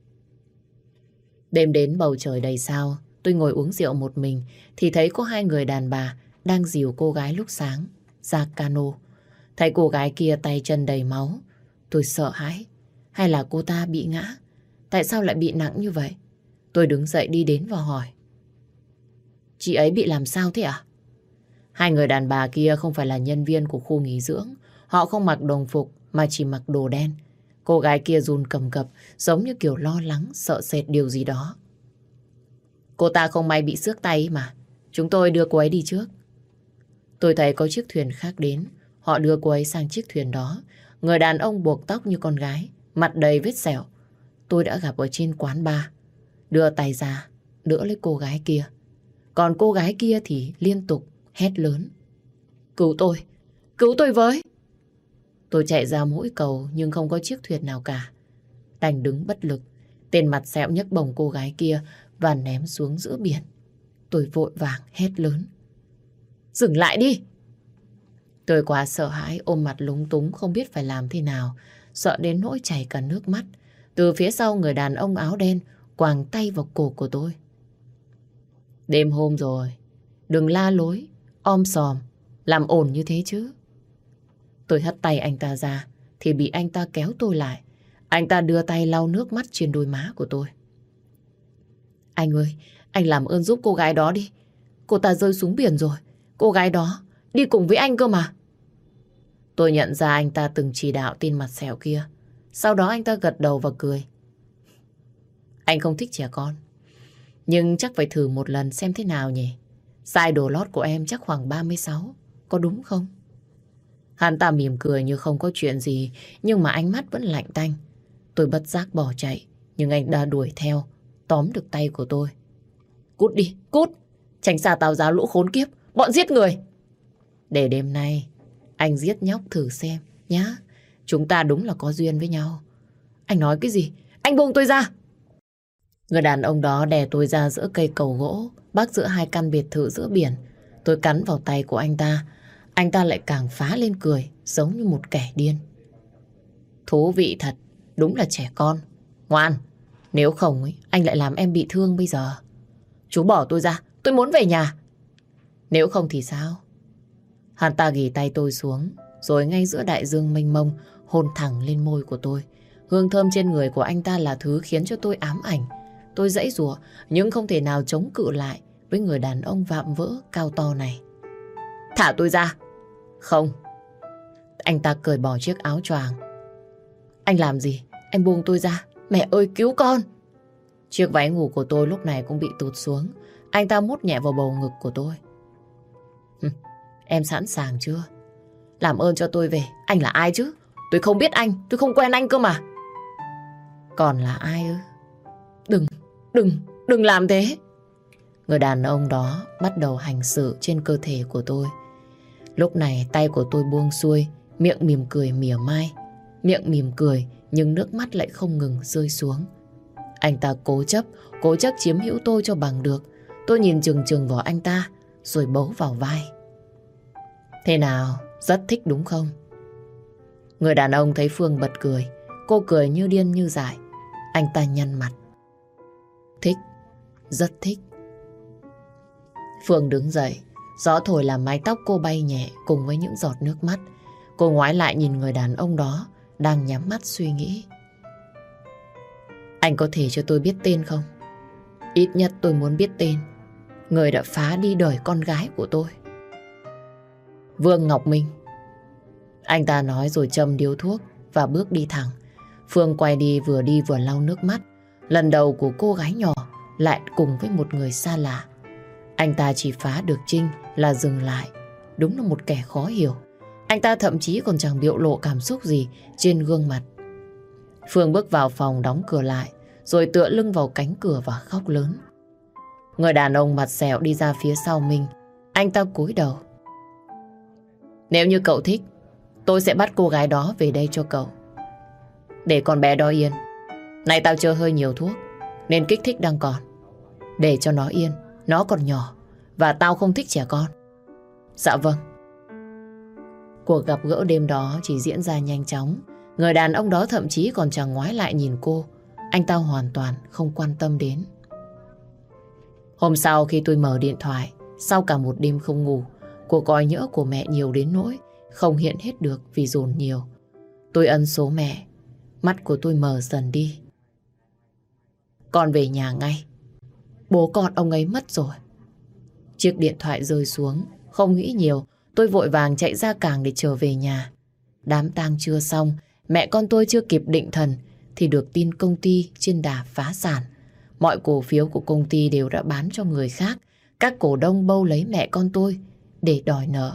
Đêm đến bầu trời đầy sao, tôi ngồi uống rượu một mình thì thấy có hai người đàn bà đang dìu cô gái lúc sáng ra cano. Thấy cô gái kia tay chân đầy máu, tôi sợ hãi. Hay là cô ta bị ngã? Tại sao lại bị nặng như vậy? Tôi đứng dậy đi đến và hỏi. Chị ấy bị làm sao thế ạ? Hai người đàn bà kia không phải là nhân viên của khu nghỉ dưỡng. Họ không mặc đồng phục mà chỉ mặc đồ đen. Cô gái kia run cầm cập, giống như kiểu lo lắng, sợ sệt điều gì đó. Cô ta không may bị xước tay mà. Chúng tôi đưa cô ấy đi trước. Tôi thấy có chiếc thuyền khác đến. Họ đưa cô ấy sang chiếc thuyền đó. Người đàn ông buộc tóc như con gái, mặt đầy vết sẹo. Tôi đã gặp ở trên quán bar. Đưa tay ra, đỡ lấy cô gái kia. Còn cô gái kia thì liên tục hét lớn. Cứu tôi với. Tôi chạy ra mũi cầu nhưng không có chiếc thuyền nào cả. Đành đứng bất lực, tên mặt sẹo nhấc bổng cô gái kia và ném xuống giữa biển. Tôi vội vàng hét lớn. Dừng lại đi! Tôi quá sợ hãi, ôm mặt lúng túng không biết phải làm thế nào, sợ đến nỗi chảy cả nước mắt. Từ phía sau người đàn ông áo đen quàng tay vào cổ của tôi. Đêm hôm rồi, đừng la lối, om sòm, làm ồn như thế chứ. Tôi hất tay anh ta ra thì bị anh ta kéo tôi lại. Anh ta đưa tay lau nước mắt trên đôi má của tôi. Anh ơi, anh làm ơn giúp cô gái đó đi. Cô ta rơi xuống biển rồi. Cô gái đó đi cùng với anh cơ mà. Tôi nhận ra anh ta từng chỉ đạo tên mặt sẹo kia. Sau đó anh ta gật đầu và cười. Anh không thích trẻ con, nhưng chắc phải thử một lần xem thế nào nhỉ. Size đồ lót của em chắc khoảng 36, có đúng không? Hắn ta mỉm cười như không có chuyện gì, nhưng mà ánh mắt vẫn lạnh tanh. Tôi bất giác bỏ chạy, nhưng anh đã đuổi theo, tóm được tay của tôi. Cút đi, cút! Tránh xa tao ra lũ khốn kiếp, bọn giết người! Để đêm nay, anh giết nhóc thử xem, nhá. Chúng ta đúng là có duyên với nhau. Anh nói cái gì? Anh buông tôi ra! Người đàn ông đó đè tôi ra giữa cây cầu gỗ, bắc giữa hai căn biệt thự giữa biển. Tôi cắn vào tay của anh ta. Anh ta lại càng phá lên cười, giống như một kẻ điên. Thú vị thật, đúng là trẻ con. Ngoan, nếu không ấy, anh lại làm em bị thương bây giờ. Chú bỏ tôi ra, tôi muốn về nhà. Nếu không thì sao? Hắn ta ghì tay tôi xuống, rồi ngay giữa đại dương mênh mông hôn thẳng lên môi của tôi. Hương thơm trên người của anh ta là thứ khiến cho tôi ám ảnh. Tôi giãy giụa nhưng không thể nào chống cự lại với người đàn ông vạm vỡ cao to này. Thả tôi ra! Không. Anh ta cởi bỏ chiếc áo choàng. Anh làm gì? Anh buông tôi ra. Mẹ ơi cứu con! Chiếc váy ngủ của tôi lúc này cũng bị tụt xuống. Anh ta mút nhẹ vào bầu ngực của tôi. Em sẵn sàng chưa? Làm ơn cho tôi về. Anh là ai chứ? Tôi không biết anh. Tôi không quen anh cơ mà. Còn là ai ư? Đừng làm thế. Người đàn ông đó bắt đầu hành xử trên cơ thể của tôi. Lúc này tay của tôi buông xuôi, miệng mỉm cười mỉa mai. Miệng mỉm cười nhưng nước mắt lại không ngừng rơi xuống. Anh ta cố chấp chiếm hữu tôi cho bằng được. Tôi nhìn chừng chừng vào anh ta rồi bấu vào vai. Thế nào, rất thích đúng không? Người đàn ông thấy Phương bật cười. Cô cười như điên như dại. Anh ta nhăn mặt. Thích, rất thích. Phương đứng dậy, gió thổi làm mái tóc cô bay nhẹ cùng với những giọt nước mắt. Cô ngoái lại nhìn người đàn ông đó đang nhắm mắt suy nghĩ. Anh có thể cho tôi biết tên không? Ít nhất tôi muốn biết tên người đã phá đi đời con gái của tôi. Vương Ngọc Minh. Anh ta nói rồi châm điếu thuốc và bước đi thẳng. Phương quay đi vừa lau nước mắt. Lần đầu của cô gái nhỏ lại cùng với một người xa lạ. Anh ta chỉ phá được Trinh là dừng lại. Đúng là một kẻ khó hiểu. Anh ta thậm chí còn chẳng biểu lộ cảm xúc gì trên gương mặt. Phương bước vào phòng đóng cửa lại, rồi tựa lưng vào cánh cửa và khóc lớn. Người đàn ông mặt sẹo đi ra phía sau mình. Anh ta cúi đầu. Nếu như cậu thích, tôi sẽ bắt cô gái đó về đây cho cậu. Để con bé đó yên. Này tao chơi hơi nhiều thuốc nên kích thích đang còn. Để cho nó yên, nó còn nhỏ và tao không thích trẻ con. Dạ vâng. Cuộc gặp gỡ đêm đó chỉ diễn ra nhanh chóng. Người đàn ông đó thậm chí còn chẳng ngoái lại nhìn cô. Anh ta hoàn toàn không quan tâm đến. Hôm sau khi tôi mở điện thoại, sau cả một đêm không ngủ, cuộc gọi nhỡ của mẹ nhiều đến nỗi không hiện hết được vì dồn nhiều. Tôi ấn số mẹ, mắt của tôi mờ dần đi. Con về nhà ngay. Bố con ông ấy mất rồi. Chiếc điện thoại rơi xuống, không nghĩ nhiều, tôi vội vàng chạy ra cảng để trở về nhà. Đám tang chưa xong, mẹ con tôi chưa kịp định thần thì được tin công ty trên đà phá sản. Mọi cổ phiếu của công ty đều đã bán cho người khác. Các cổ đông bâu lấy mẹ con tôi để đòi nợ.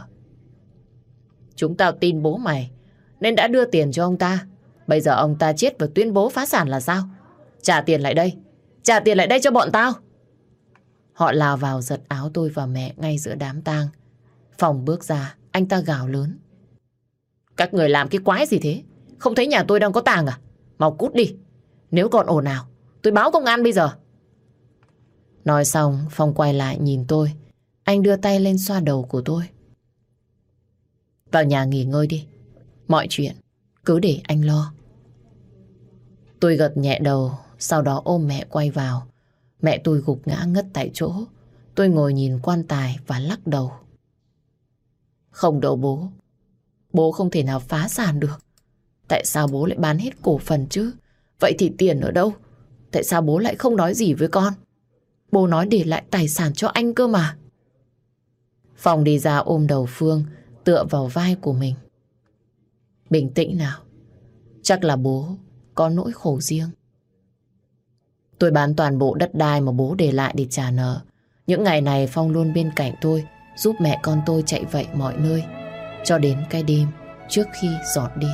Chúng tao tin bố mày nên đã đưa tiền cho ông ta. Bây giờ ông ta chết và tuyên bố phá sản là sao? Trả tiền lại đây. Trả tiền lại đây cho bọn tao. Họ lao vào giật áo tôi và mẹ ngay giữa đám tang. Phòng bước ra, anh ta gào lớn. Các người làm cái quái gì thế? Không thấy nhà tôi đang có tang à? Mau cút đi. Nếu còn ồn nào, tôi báo công an bây giờ. Nói xong, Phong quay lại nhìn tôi. Anh đưa tay lên xoa đầu của tôi. Vào nhà nghỉ ngơi đi. Mọi chuyện cứ để anh lo. Tôi gật nhẹ đầu, sau đó ôm mẹ quay vào. Mẹ tôi gục ngã ngất tại chỗ. Tôi ngồi nhìn quan tài và lắc đầu. Không đâu bố. Bố không thể nào phá sản được. Tại sao bố lại bán hết cổ phần chứ? Vậy thì tiền ở đâu? Tại sao bố lại không nói gì với con? Bố nói để lại tài sản cho anh cơ mà. Phong đi ra ôm đầu Phương, tựa vào vai của mình. Bình tĩnh nào. Chắc là bố có nỗi khổ riêng. Tôi bán toàn bộ đất đai mà bố để lại để trả nợ. Những ngày này Phong luôn bên cạnh tôi, giúp mẹ con tôi chạy vậy mọi nơi, cho đến cái đêm trước khi dọn đi.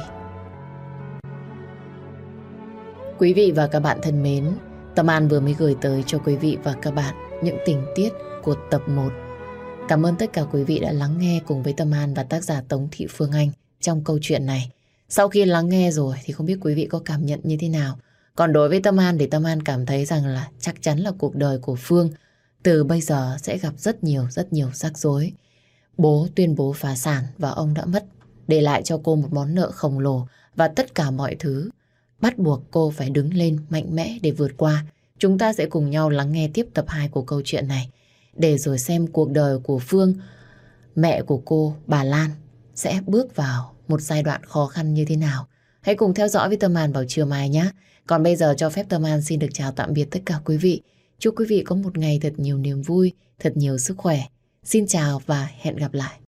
Quý vị và các bạn thân mến, Tâm An vừa mới gửi tới cho quý vị và các bạn những tình tiết của tập 1. Cảm ơn tất cả quý vị đã lắng nghe cùng với Tâm An và tác giả Tống Thị Phương Anh trong câu chuyện này. Sau khi lắng nghe rồi thì không biết quý vị có cảm nhận như thế nào. Còn đối với Tâm An thì Tâm An cảm thấy rằng là chắc chắn là cuộc đời của Phương từ bây giờ sẽ gặp rất nhiều rắc rối. Bố tuyên bố phá sản và ông đã mất, để lại cho cô một món nợ khổng lồ và tất cả mọi thứ bắt buộc cô phải đứng lên mạnh mẽ để vượt qua. Chúng ta sẽ cùng nhau lắng nghe tiếp tập 2 của câu chuyện này, để rồi xem cuộc đời của Phương, mẹ của cô, bà Lan, sẽ bước vào một giai đoạn khó khăn như thế nào. Hãy cùng theo dõi với Tâm An vào trưa mai nhé. Còn bây giờ cho phép Tâm An xin được chào tạm biệt tất cả quý vị. Chúc quý vị có một ngày thật nhiều niềm vui, thật nhiều sức khỏe. Xin chào và hẹn gặp lại.